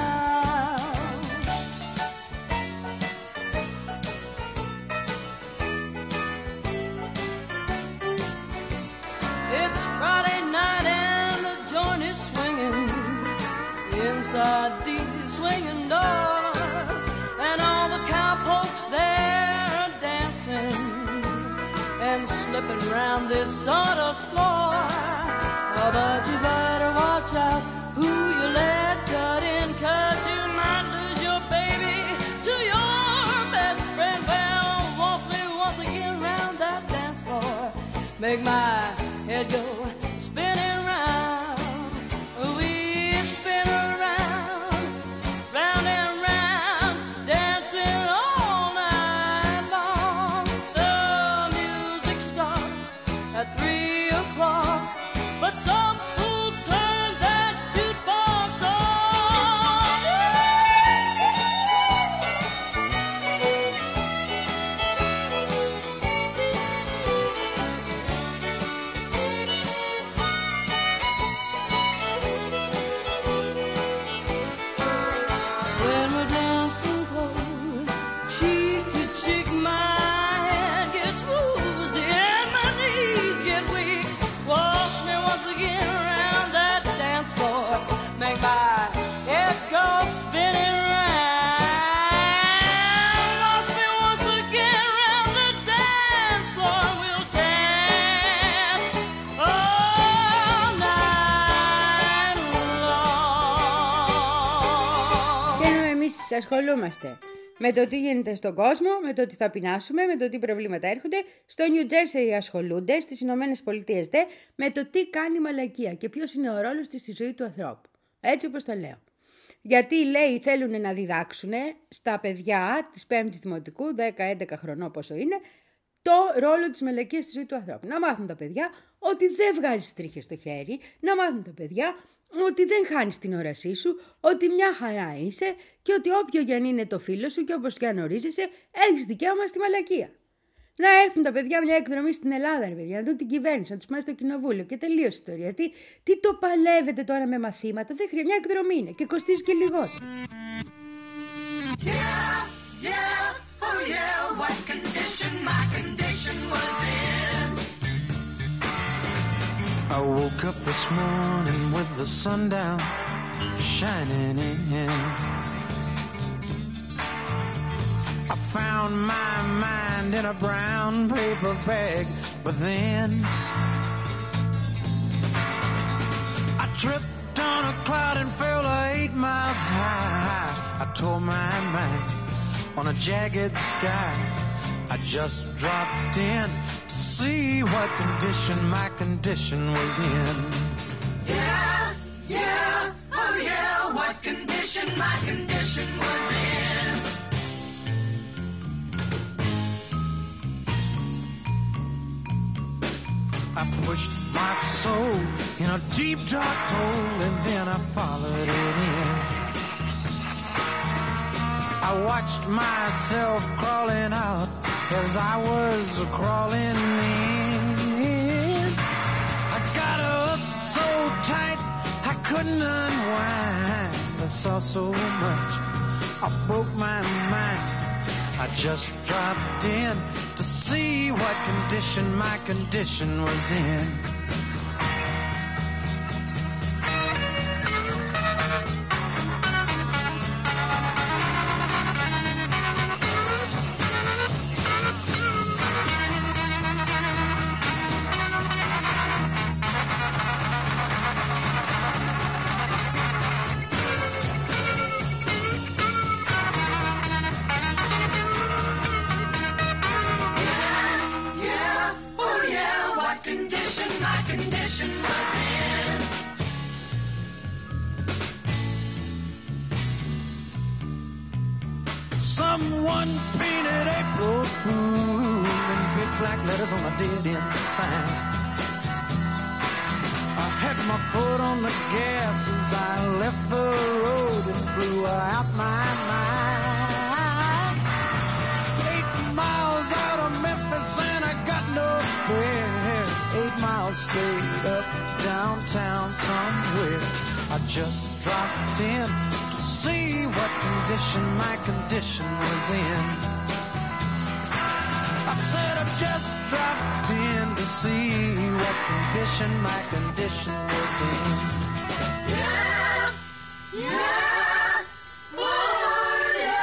It's Friday night and the joint is swinging inside these swinging doors, and all the cowpokes there are dancing and slipping round this sawdust floor. Oh, but you better watch out who you let cut in, 'cause you might lose your baby to your best friend. Well, waltz me once again round that dance floor, make my head go spinning round. We spin around, round and round, dancing all night long. The music starts at three o'clock, but some fool turned that jukebox on. When we're dancing close, cheek to cheek, my head gets woozy and my knees get weak. Waltz me once again around that dance floor, make my head go spinning round. Waltz me once again around the dance floor, we'll dance all night long. Και ενώ εμείς ασχολούμαστε με το τι γίνεται στον κόσμο, με το τι θα πεινάσουμε, με το τι προβλήματα έρχονται, στο New Jersey ασχολούνται, στις Ηνωμένες Πολιτείες δε, με το τι κάνει η μαλακία και ποιος είναι ο ρόλος της στη ζωή του ανθρώπου. Έτσι όπως το λέω. Γιατί λέει θέλουν να διδάξουν στα παιδιά της πέμπτης δημοτικού, δέκα έντεκα χρονών πόσο είναι, το ρόλο της μαλακίας στη ζωή του ανθρώπου. Να μάθουν τα παιδιά ότι δεν βγάζεις τρίχες στο χέρι, να μάθουν τα παιδιά ότι δεν χάνεις την όρασή σου, ότι μια χαρά είσαι και ότι όποιο κι αν είναι το φίλο σου και όπως κι αν ορίζεσαι, έχεις δικαίωμα στη μαλακία. Να έρθουν τα παιδιά μια εκδρομή στην Ελλάδα, ρε παιδιά, να δουν την κυβέρνηση, να τους πάει στο κοινοβούλιο και τελείωσε η ιστορία. Τι, τι το παλεύετε τώρα με μαθήματα, δεν χρειάζεται, μια εκδρομή είναι και κοστίζει και λιγότερο. Yeah, yeah, oh yeah, what condition my condition was in. I woke up this morning with the sun down shining in. I found my mind in a brown paper bag, but then I tripped on a cloud and fell eight miles high. I tore my mind on a jagged sky. I just dropped in to see what condition my condition was in. Yeah, yeah, oh yeah, what condition my condition was in. I pushed my soul in a deep dark hole and then I followed it in. I watched myself crawling out as I was crawling in. I got up so tight I couldn't unwind. I saw so much, I broke my mind. I just dropped in to see what condition my condition was in. Someone painted April Fool in big black letters on a dead-end sign. I had my foot on the gas as I left the road and blew out my mind. Eight miles out of Memphis and I got no spare. Eight miles straight up downtown somewhere. I just dropped in to see what condition my condition was in. I said I just dropped in to see what condition my condition was in. Yeah, yeah, oh yeah.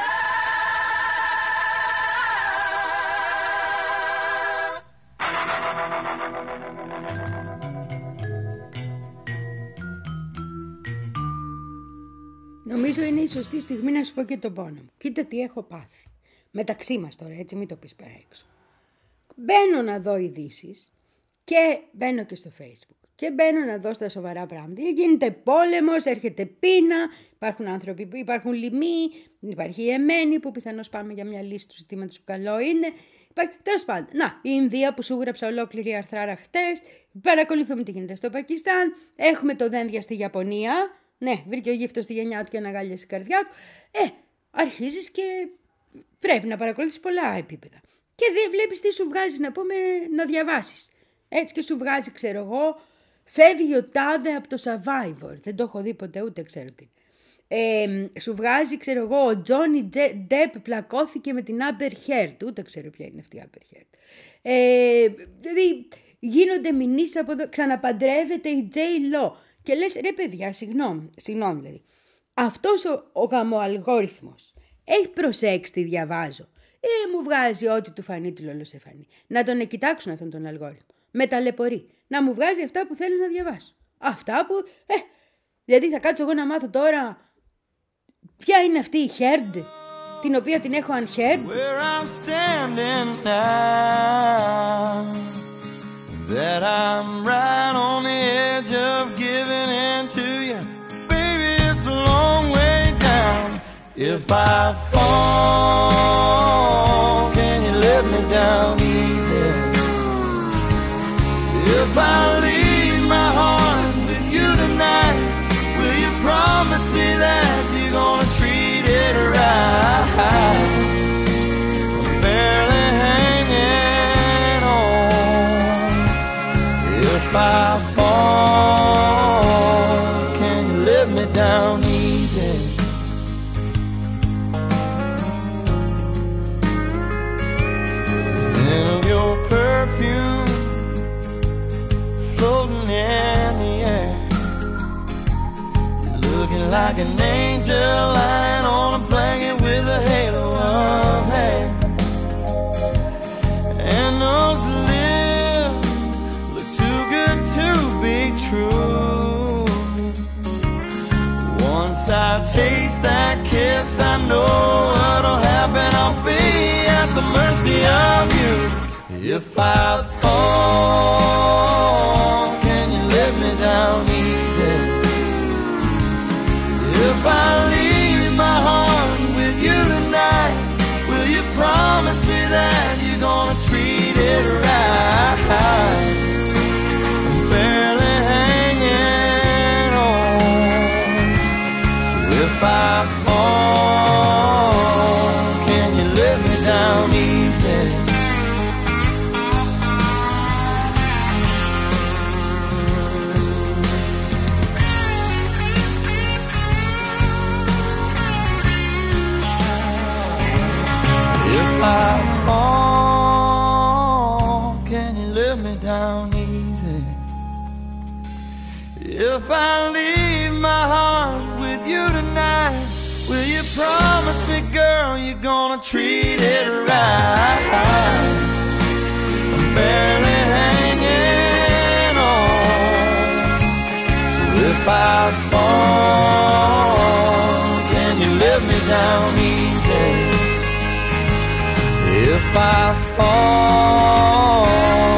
Νομίζω είναι η σωστή στιγμή να σου πω και τον πόνο μου. Κοίτα τι έχω πάθει. Μεταξύ μας τώρα, έτσι, μην το πεις πέρα έξω. Μπαίνω να δω ειδήσεις και μπαίνω και στο Facebook. Και μπαίνω να δω στα σοβαρά πράγματα. Γίνεται πόλεμος, έρχεται πείνα, υπάρχουν άνθρωποι που υπάρχουν λοιμοί, υπάρχει η εμένη που πιθανώς πάμε για μια λύση του ζητήματος που καλό είναι. Τέλος πάντων, να, η Ινδία που σου γράψα ολόκληρη αρθράρα χτες, παρακολουθούμε τι γίνεται στο Πακιστάν, έχουμε το δένδια στη Ιαπωνία. Ναι, βρήκε ο γύφτος στη γενιά του και αναγκάλιασε η καρδιά του. Ε, αρχίζεις και πρέπει να παρακολουθείς πολλά επίπεδα. Και δεν βλέπεις τι σου βγάζει να πούμε να διαβάσεις. Έτσι και σου βγάζει, ξέρω εγώ, φεύγει ο τάδε από το Survivor. Δεν το έχω δει ποτέ, ούτε ξέρω τι. Ε, σου βγάζει, ξέρω εγώ, ο Τζόνι Ντεπ πλακώθηκε με την Amber Heard. Ούτε ξέρω ποια είναι αυτή η Amber Heard. Ε, δηλαδή γίνονται μηνύσεις από εδώ, ξαναπαντρεύεται η J-Lo. Και λες, ρε παιδιά, συγγνώμη, συγγνώμη δηλαδή. Αυτός ο, ο γαμοαλγόριθμος έχει προσέξει τι διαβάζω. Ή μου βγάζει ό,τι του φανεί του λολοσεφανεί. Να τον κοιτάξουν αυτόν τον αλγόριθμο. Με ταλαιπωρεί. Να μου βγάζει αυτά που θέλω να διαβάσω. Αυτά που... Ε, δηλαδή θα κάτσω εγώ να μάθω τώρα ποια είναι αυτή η Heard, την οποία την έχω unheard. Where I'm standing now, that I'm right on the edge of giving in to you. Baby, it's a long way down. If I fall, can you let me down easy? If I leave my heart with you tonight, will you promise me that you're gonna treat it right? I'm barely hanging on. If I fall, can you let me down easy? The scent of your perfume floating in the air, you're looking like an angel lying on a blanket with a halo of hair. And those lips look too good to be true. Once I taste that kiss, I know what'll happen. I'll be at the mercy of you. If I fall, can you let me down easy? If I leave my heart with you tonight, will you promise me that you're gonna treat it right? I'm barely hanging on. So if I fall, can you let me down easy? If I fall, can you let me down easy? If I leave my heart with you tonight, will you promise me, girl, you're gonna treat it right? I'm barely hanging on. So if I fall, can you let me down easy? If I fall,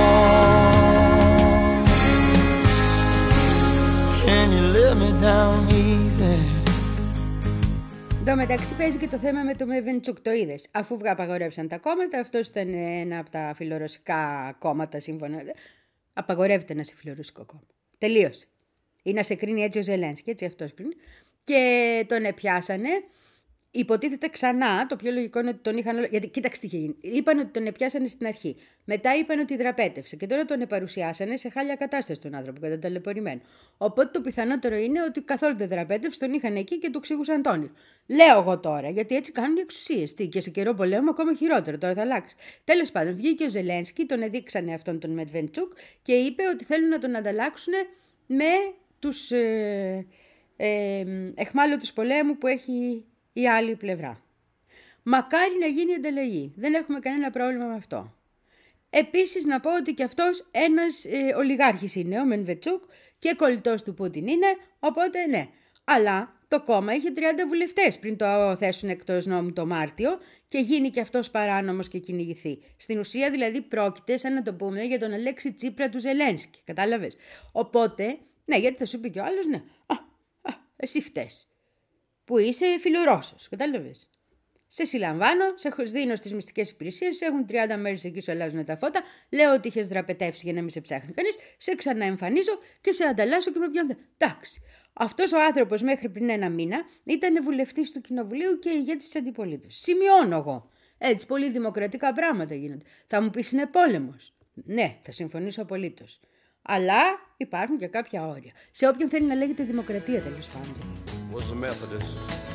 can you let me down easy? Εν τω μεταξύ παίζει και το θέμα με το Μεβεντσούκ, το είδες. Αφού απαγορεύσαν τα κόμματα, αυτός ήταν ένα από τα φιλορωσικά κόμματα σύμφωνα. Απαγορεύεται να είσαι φιλορωσικό κόμμα. Τελείωσε. Ή να σε κρίνει έτσι ο Ζελένσκι, έτσι αυτός κρίνει. Και τον επιάσανε. Υποτίθεται ξανά, το πιο λογικό είναι ότι τον είχαν. Γιατί κοίταξε τι είχε γίνει. Είπαν ότι τον επιάσανε στην αρχή. Μετά είπαν ότι δραπέτευσε. Και τώρα τον επαρουσιάσανε σε χάλια κατάσταση τον άνθρωπο, κατά ταλαιπωρημένο. Οπότε το πιθανότερο είναι ότι καθόλου δεν δραπέτευσε, τον είχαν εκεί και του εξήγουσαν τον όνειρο. Λέω εγώ τώρα, γιατί έτσι κάνουν οι εξουσίες. Τι, και σε καιρό πολέμου ακόμα χειρότερο, τώρα θα αλλάξει. Τέλος πάντων, βγήκε ο Ζελένσκι, τον εδείξανε αυτόν τον Μετβεντσούκ και είπε ότι θέλουν να τον ανταλλάξουν με τους ε, ε, εχμάλωτους πολέμου που έχει η άλλη πλευρά. Μακάρι να γίνει ανταλλαγή. Δεν έχουμε κανένα πρόβλημα με αυτό. Επίσης να πω ότι και αυτός ένας ε, ολιγάρχης είναι, ο Μενβετσούκ, και κολλητός του Πούτιν είναι, οπότε ναι. Αλλά το κόμμα είχε τριάντα βουλευτές πριν το θέσουν εκτός νόμου το Μάρτιο και γίνει και αυτός παράνομος και κυνηγηθεί. Στην ουσία δηλαδή πρόκειται, σαν να το πούμε, για τον Αλέξη Τσίπρα του Ζελένσκι. Κατάλαβες. Οπότε, ναι, γιατί θα σου πει κι ο άλλος, ναι, α, α, εσύ φταίς. Που είσαι φιλορώσος, κατάλαβες. Σε συλλαμβάνω, σε δίνω στις μυστικές υπηρεσίες, έχουν τριάντα μέρες εκεί σου αλλάζουν τα φώτα, λέω ότι είχες δραπετεύσει για να μην σε ψάχνει κανείς, σε ξαναεμφανίζω και σε ανταλλάσσω και με ποιον δεν. Εντάξει. Αυτός ο άνθρωπος μέχρι πριν ένα μήνα ήταν βουλευτής του Κοινοβουλίου και ηγέτης της αντιπολίτευσης. Σημειώνω εγώ. Έτσι, πολύ δημοκρατικά πράγματα γίνονται. Θα μου πεις είναι πόλεμος. Ναι, θα συμφωνήσω απολύτως. Αλλά υπάρχουν και κάποια όρια. Σε όποιον θέλει να λέγεται δημοκρατία, τέλος πάντων. Was a Methodist.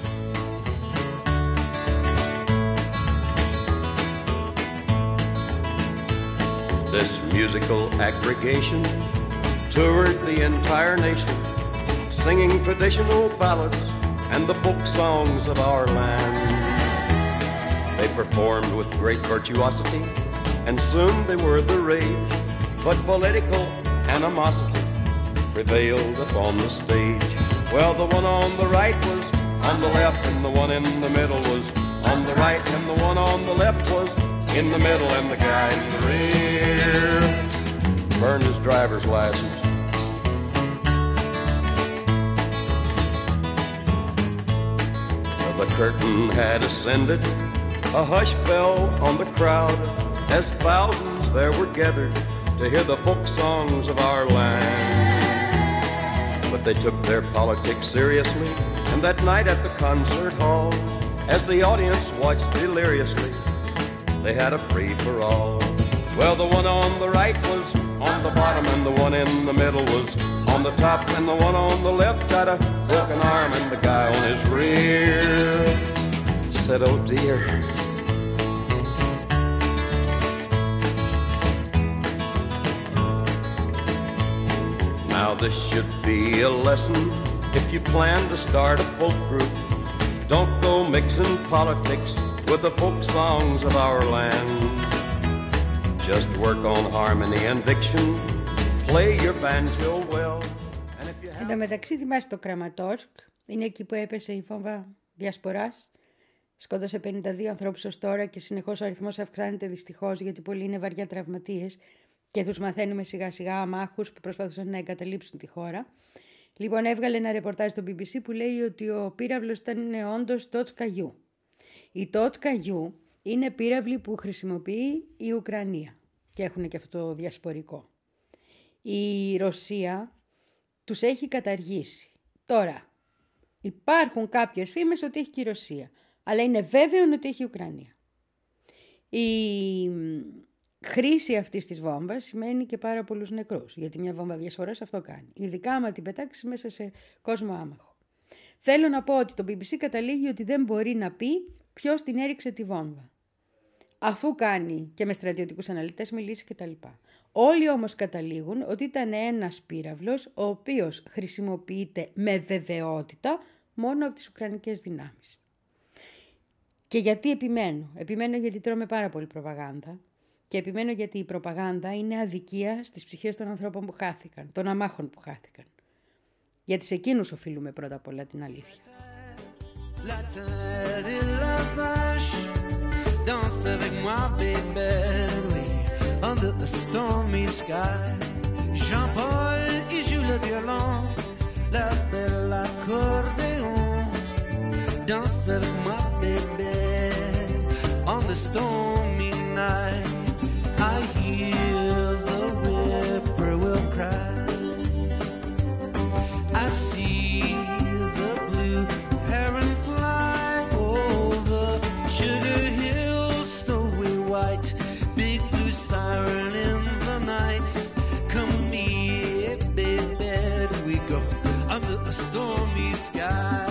This musical aggregation toured the entire nation, singing traditional ballads and the folk songs of our land. They performed with great virtuosity, and soon they were the rage, but political animosity prevailed upon the stage. Well, the one on the right was on the left, and the one in the middle was on the right, and the one on the left was in the middle, and the guy in the rear burned his driver's license. Well, the curtain had ascended, a hush fell on the crowd as thousands there were gathered to hear the folk songs of our land. But they took their politics seriously, and that night at the concert hall, as the audience watched deliriously, they had a free-for-all. Well, the one on the right was on the bottom, and the one in the middle was on the top, and the one on the left had a broken arm, and the guy on his rear said, oh dear. Now this should be a lesson if you plan to start a folk group. Don't go mixing politics with the folk songs of our land. Just work on harmony and diction. Play your banjo well. And if you have... Εν τω μεταξύ θυμάσαι το Κραματόρσκ, είναι εκεί που έπεσε η βόμβα διασποράς. Σκότωσε πενήντα δύο ανθρώπους ως τώρα και συνεχώς ο αριθμός αυξάνεται δυστυχώς, γιατί πολλοί είναι βαριά τραυματίες και τους μαθαίνουμε σιγά σιγά αμάχους που προσπαθούσαν να εγκαταλείψουν τη χώρα. Λοιπόν, έβγαλε ένα ρεπορτάζ στο μπι μπι σι που λέει ότι ο πύραυλος ήταν όντως Τότσκα Γιου. Η Τότσκα Γιου είναι πύραυλοι που χρησιμοποιεί η Ουκρανία και έχουν και αυτό το διασπορικό. Η Ρωσία τους έχει καταργήσει. Τώρα, υπάρχουν κάποιες φήμες ότι έχει και η Ρωσία, αλλά είναι βέβαιο ότι έχει η Ουκρανία. Η χρήση αυτής της βόμβας σημαίνει και πάρα πολλούς νεκρούς, γιατί μια βόμβα διασποράς αυτό κάνει, ειδικά άμα την πετάξει μέσα σε κόσμο άμαχο. Θέλω να πω ότι το μπι μπι σι καταλήγει ότι δεν μπορεί να πει ποιος την έριξε τη βόμβα, αφού κάνει και με στρατιωτικούς αναλυτές μιλήσει κτλ. Όλοι όμως καταλήγουν ότι ήταν ένας πύραυλος ο οποίος χρησιμοποιείται με βεβαιότητα μόνο από τις Ουκρανικές δυνάμεις. Και γιατί επιμένω. Επιμένω γιατί τρώμε πάρα πολύ προπαγάνδα και επιμένω γιατί η προπαγάνδα είναι αδικία στις ψυχές των ανθρώπων που χάθηκαν, των αμάχων που χάθηκαν. Γιατί σε εκείνους οφείλουμε πρώτα απ' όλα την αλήθεια. La terre et la vache danse avec moi, bébé, oui, under the stormy sky. Jean-Paul, il joue le violon, la belle accordéon. Danse avec moi, bébé, on the stormy night. I hear the whippoorwill cry. I see the blue heron fly over Sugar Hill, snowy white, big blue siren in the night. Come with me, baby, we go under a stormy sky.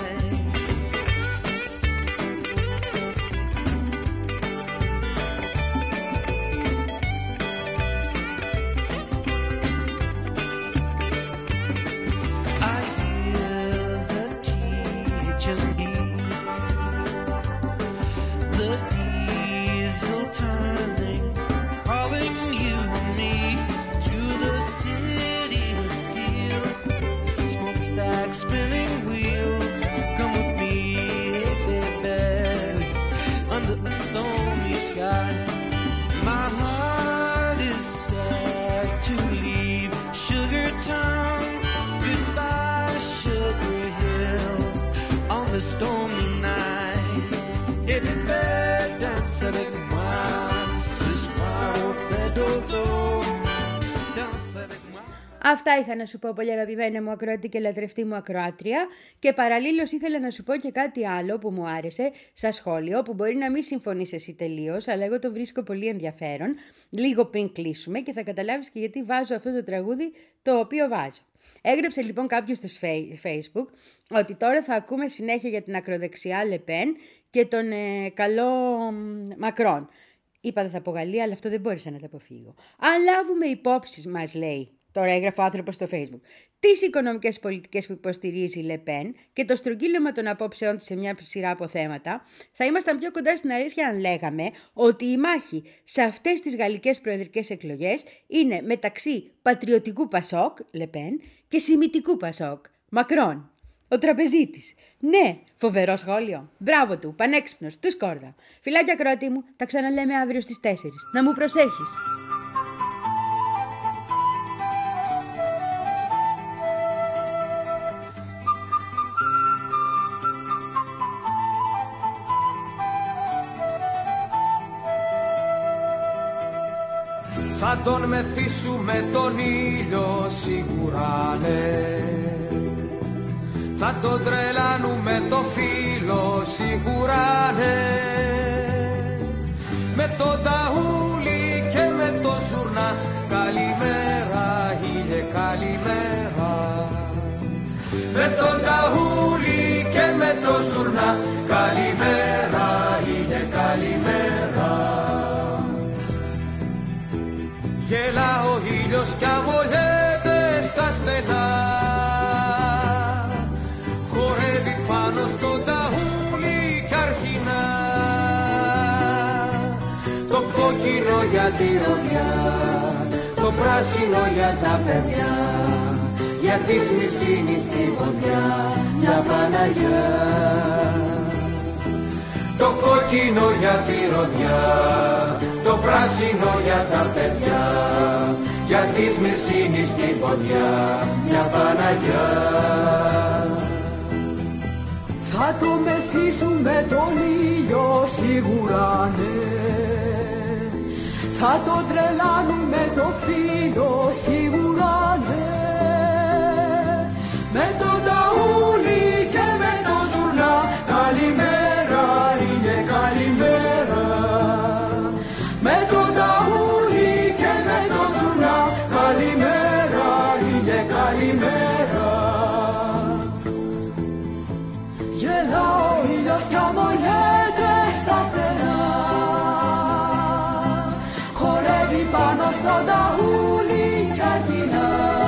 Stormy night, et fait danse avec moi ce soir au fait dodo. Danse avec moi. Αυτά είχα να σου πω, πολύ αγαπημένη μου ακροατή και λατρευτή μου ακροάτρια, και παραλλήλως ήθελα να σου πω και κάτι άλλο που μου άρεσε σαν σχόλιο, που μπορεί να μην συμφωνείς εσύ τελείως, αλλά εγώ το βρίσκω πολύ ενδιαφέρον, λίγο πριν κλείσουμε, και θα καταλάβεις και γιατί βάζω αυτό το τραγούδι το οποίο βάζω. Έγραψε λοιπόν κάποιος στο Facebook ότι τώρα θα ακούμε συνέχεια για την ακροδεξιά Λεπέν και τον ε, καλό Μακρόν. Είπα δεν θα πω Γαλλία, αλλά αυτό δεν μπόρεσα να το αποφύγω. Αν λάβουμε υπόψη μας, λέει, τώρα έγραφε ο άνθρωπος στο Facebook, τις οικονομικές πολιτικές που υποστηρίζει η Λεπέν και το στρογγύλωμα των απόψεών της σε μια σειρά από θέματα, θα ήμασταν πιο κοντά στην αλήθεια αν λέγαμε ότι η μάχη σε αυτές τις γαλλικές προεδρικές εκλογές είναι μεταξύ πατριωτικού Πασόκ, Λεπέν, και σημιτικού Πασόκ, Μακρόν. Ο τραπεζίτης. Ναι, φοβερό σχόλιο. Μπράβο του, πανέξυπνος, του σκόρδα. Φιλάκια ακροατή μου, τα ξαναλέμε αύριο στις τέσσερις. Να μου προσέχεις. Θα τον μεθύσουμε τον ήλιο σίγουρα ναι. Θα τον τρελάνουμε το φίλο σίγουρα ναι. Με το ταούλι και με το ζουρνά, καλημέρα ήλιε καλημέρα. Με το ταούλι και με το ζουρνά, καλημέρα ήλιε καλημέρα. Γελά ο ήλιος κι αμολιέται στα στενά, χορεύει πάνω στο ταούλι κι αρχινά. Το κόκκινο για τη ροδιά, το πράσινο για τα παιδιά, για τη Σμυρσίνη στη ποδιά μια Παναγιά. Το κόκκινο για τη ροδιά, το πράσινο για τα παιδιά, για τη Σμυρσίνη στην ποδιά μια Παναγιά. Θα το μεθύσουμε τον ήλιο σίγουρα ναι. Θα το τρελάνουμε το φίλο σίγουρα ναι. Με το ταούλι και με το ζουρνά, καλημέρα είναι καλημέρα. Με το ταούλι και με το ζουρνά, καλημέρα είναι καλημέρα. Γελά ο ήλιος κι αμολιέται στα στενά, χορεύει πάνω στο ταούλι κι αρχινά.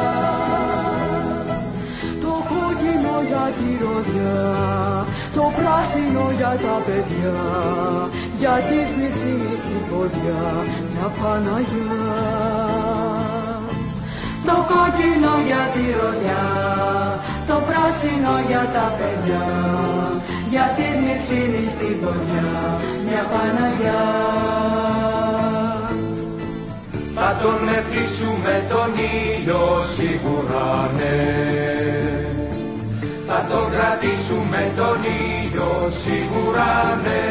Το κόκκινο για τη ροδιά, το πράσινο για τα παιδιά, για τη Σμυρσίνη στην ποδιά μια Παναγιά. Το κόκκινο για τη ροδιά, το πράσινο για τα παιδιά, για τη Σμυρσίνη στην ποδιά μια Παναγιά. Θα τον μεθύσουμε τον ήλιο σίγουρα ναι. Θα τον κρατήσουμε τον ήλιο σίγουρα ναι.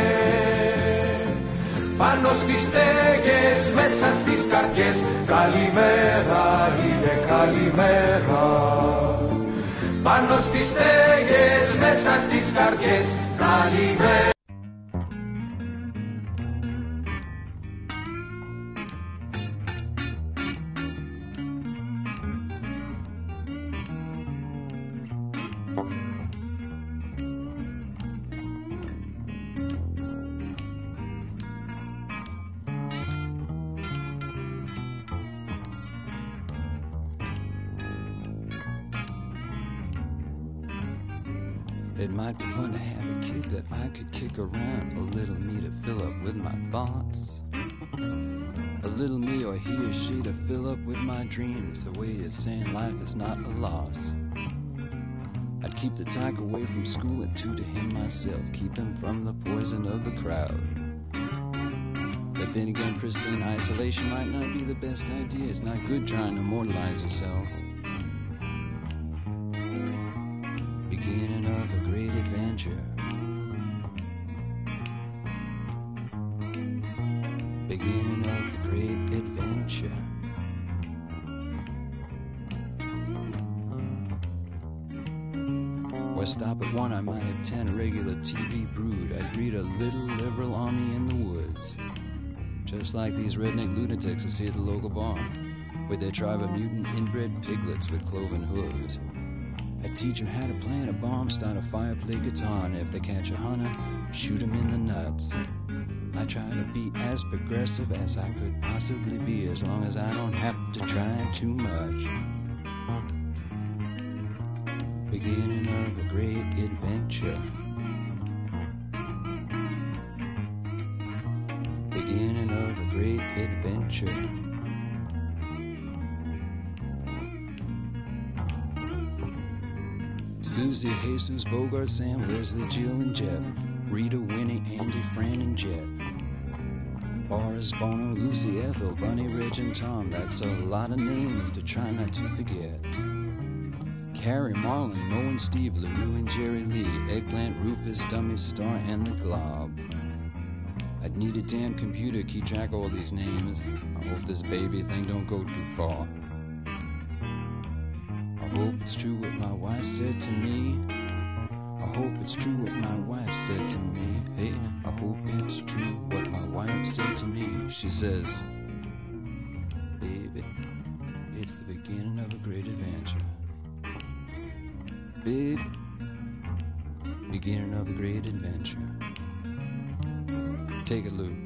Πάνω στις στέγες, μέσα στις καρδιές, καλημέρα είναι καλημέρα. Πάνω στις στέγες, μέσα στις καρδιές, καλημέρα. It might be fun to have a kid that I could kick around, a little me to fill up with my thoughts, a little me or he or she to fill up with my dreams, a way of saying life is not a loss. I'd keep the tyke away from school and two to him myself, keep him from the poison of the crowd. But then again, pristine isolation might not be the best idea. It's not good trying to immortalize yourself. Beginning of a great adventure. Beginning of a great adventure. Or stop at one, I might have ten, a regular T V brood. I'd breed a little liberal army in the woods, just like these redneck lunatics I see at the local barn, with their tribe of mutant inbred piglets with cloven hooves. I teach them how to plant a bomb, start a fire, play guitar, and if they catch a hunter, shoot him in the nuts. I try to be as progressive as I could possibly be, as long as I don't have to try too much. Beginning of a great adventure. Beginning of a great adventure. Susie, Jesus, Bogart, Sam, Leslie, Jill, and Jeff, Rita, Winnie, Andy, Fran, and Jet, Boris, Bono, Lucy, Ethel, Bunny, Reg, and Tom. That's a lot of names to try not to forget. Carrie, Marlon, Mo, and Steve, LaRue, and Jerry Lee, Eggplant, Rufus, Dummy, Star, and the Glob. I'd need a damn computer to keep track of all these names. I hope this baby thing don't go too far. I hope it's true what my wife said to me. I hope it's true what my wife said to me. Hey, I hope it's true what my wife said to me. She says, baby, it's the beginning of a great adventure. Babe, beginning of a great adventure. Take it, Lou.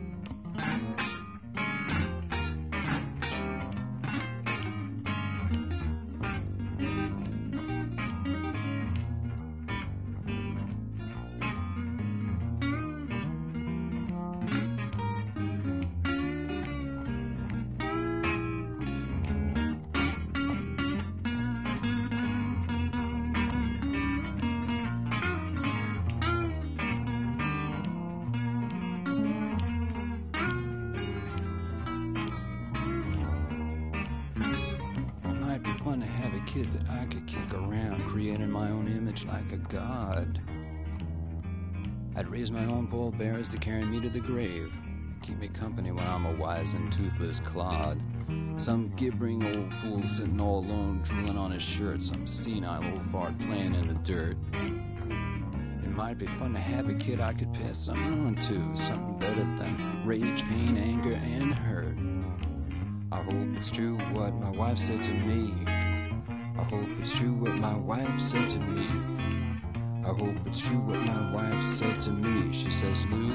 That I could kick around, creating my own image like a god. I'd raise my own pallbearers to carry me to the grave, and keep me company when I'm a wise and toothless clod. Some gibbering old fool sitting all alone, drooling on his shirt, some senile old fart playing in the dirt. It might be fun to have a kid I could pass something on to, something better than rage, pain, anger, and hurt. I hope it's true what my wife said to me. I hope it's true what my wife said to me. I hope it's true what my wife said to me. She says, Lou,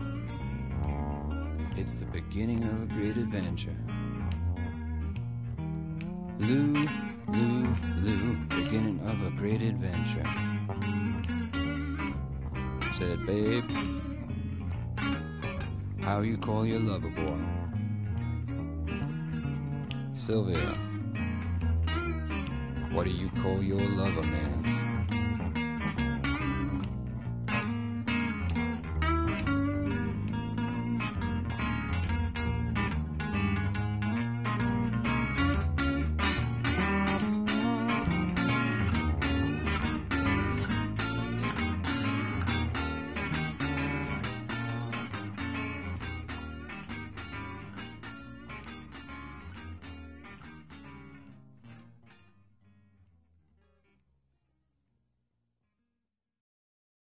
it's the beginning of a great adventure. Lou, Lou, Lou, beginning of a great adventure. Said, babe, how you call your lover boy? Sylvia, what do you call your lover man?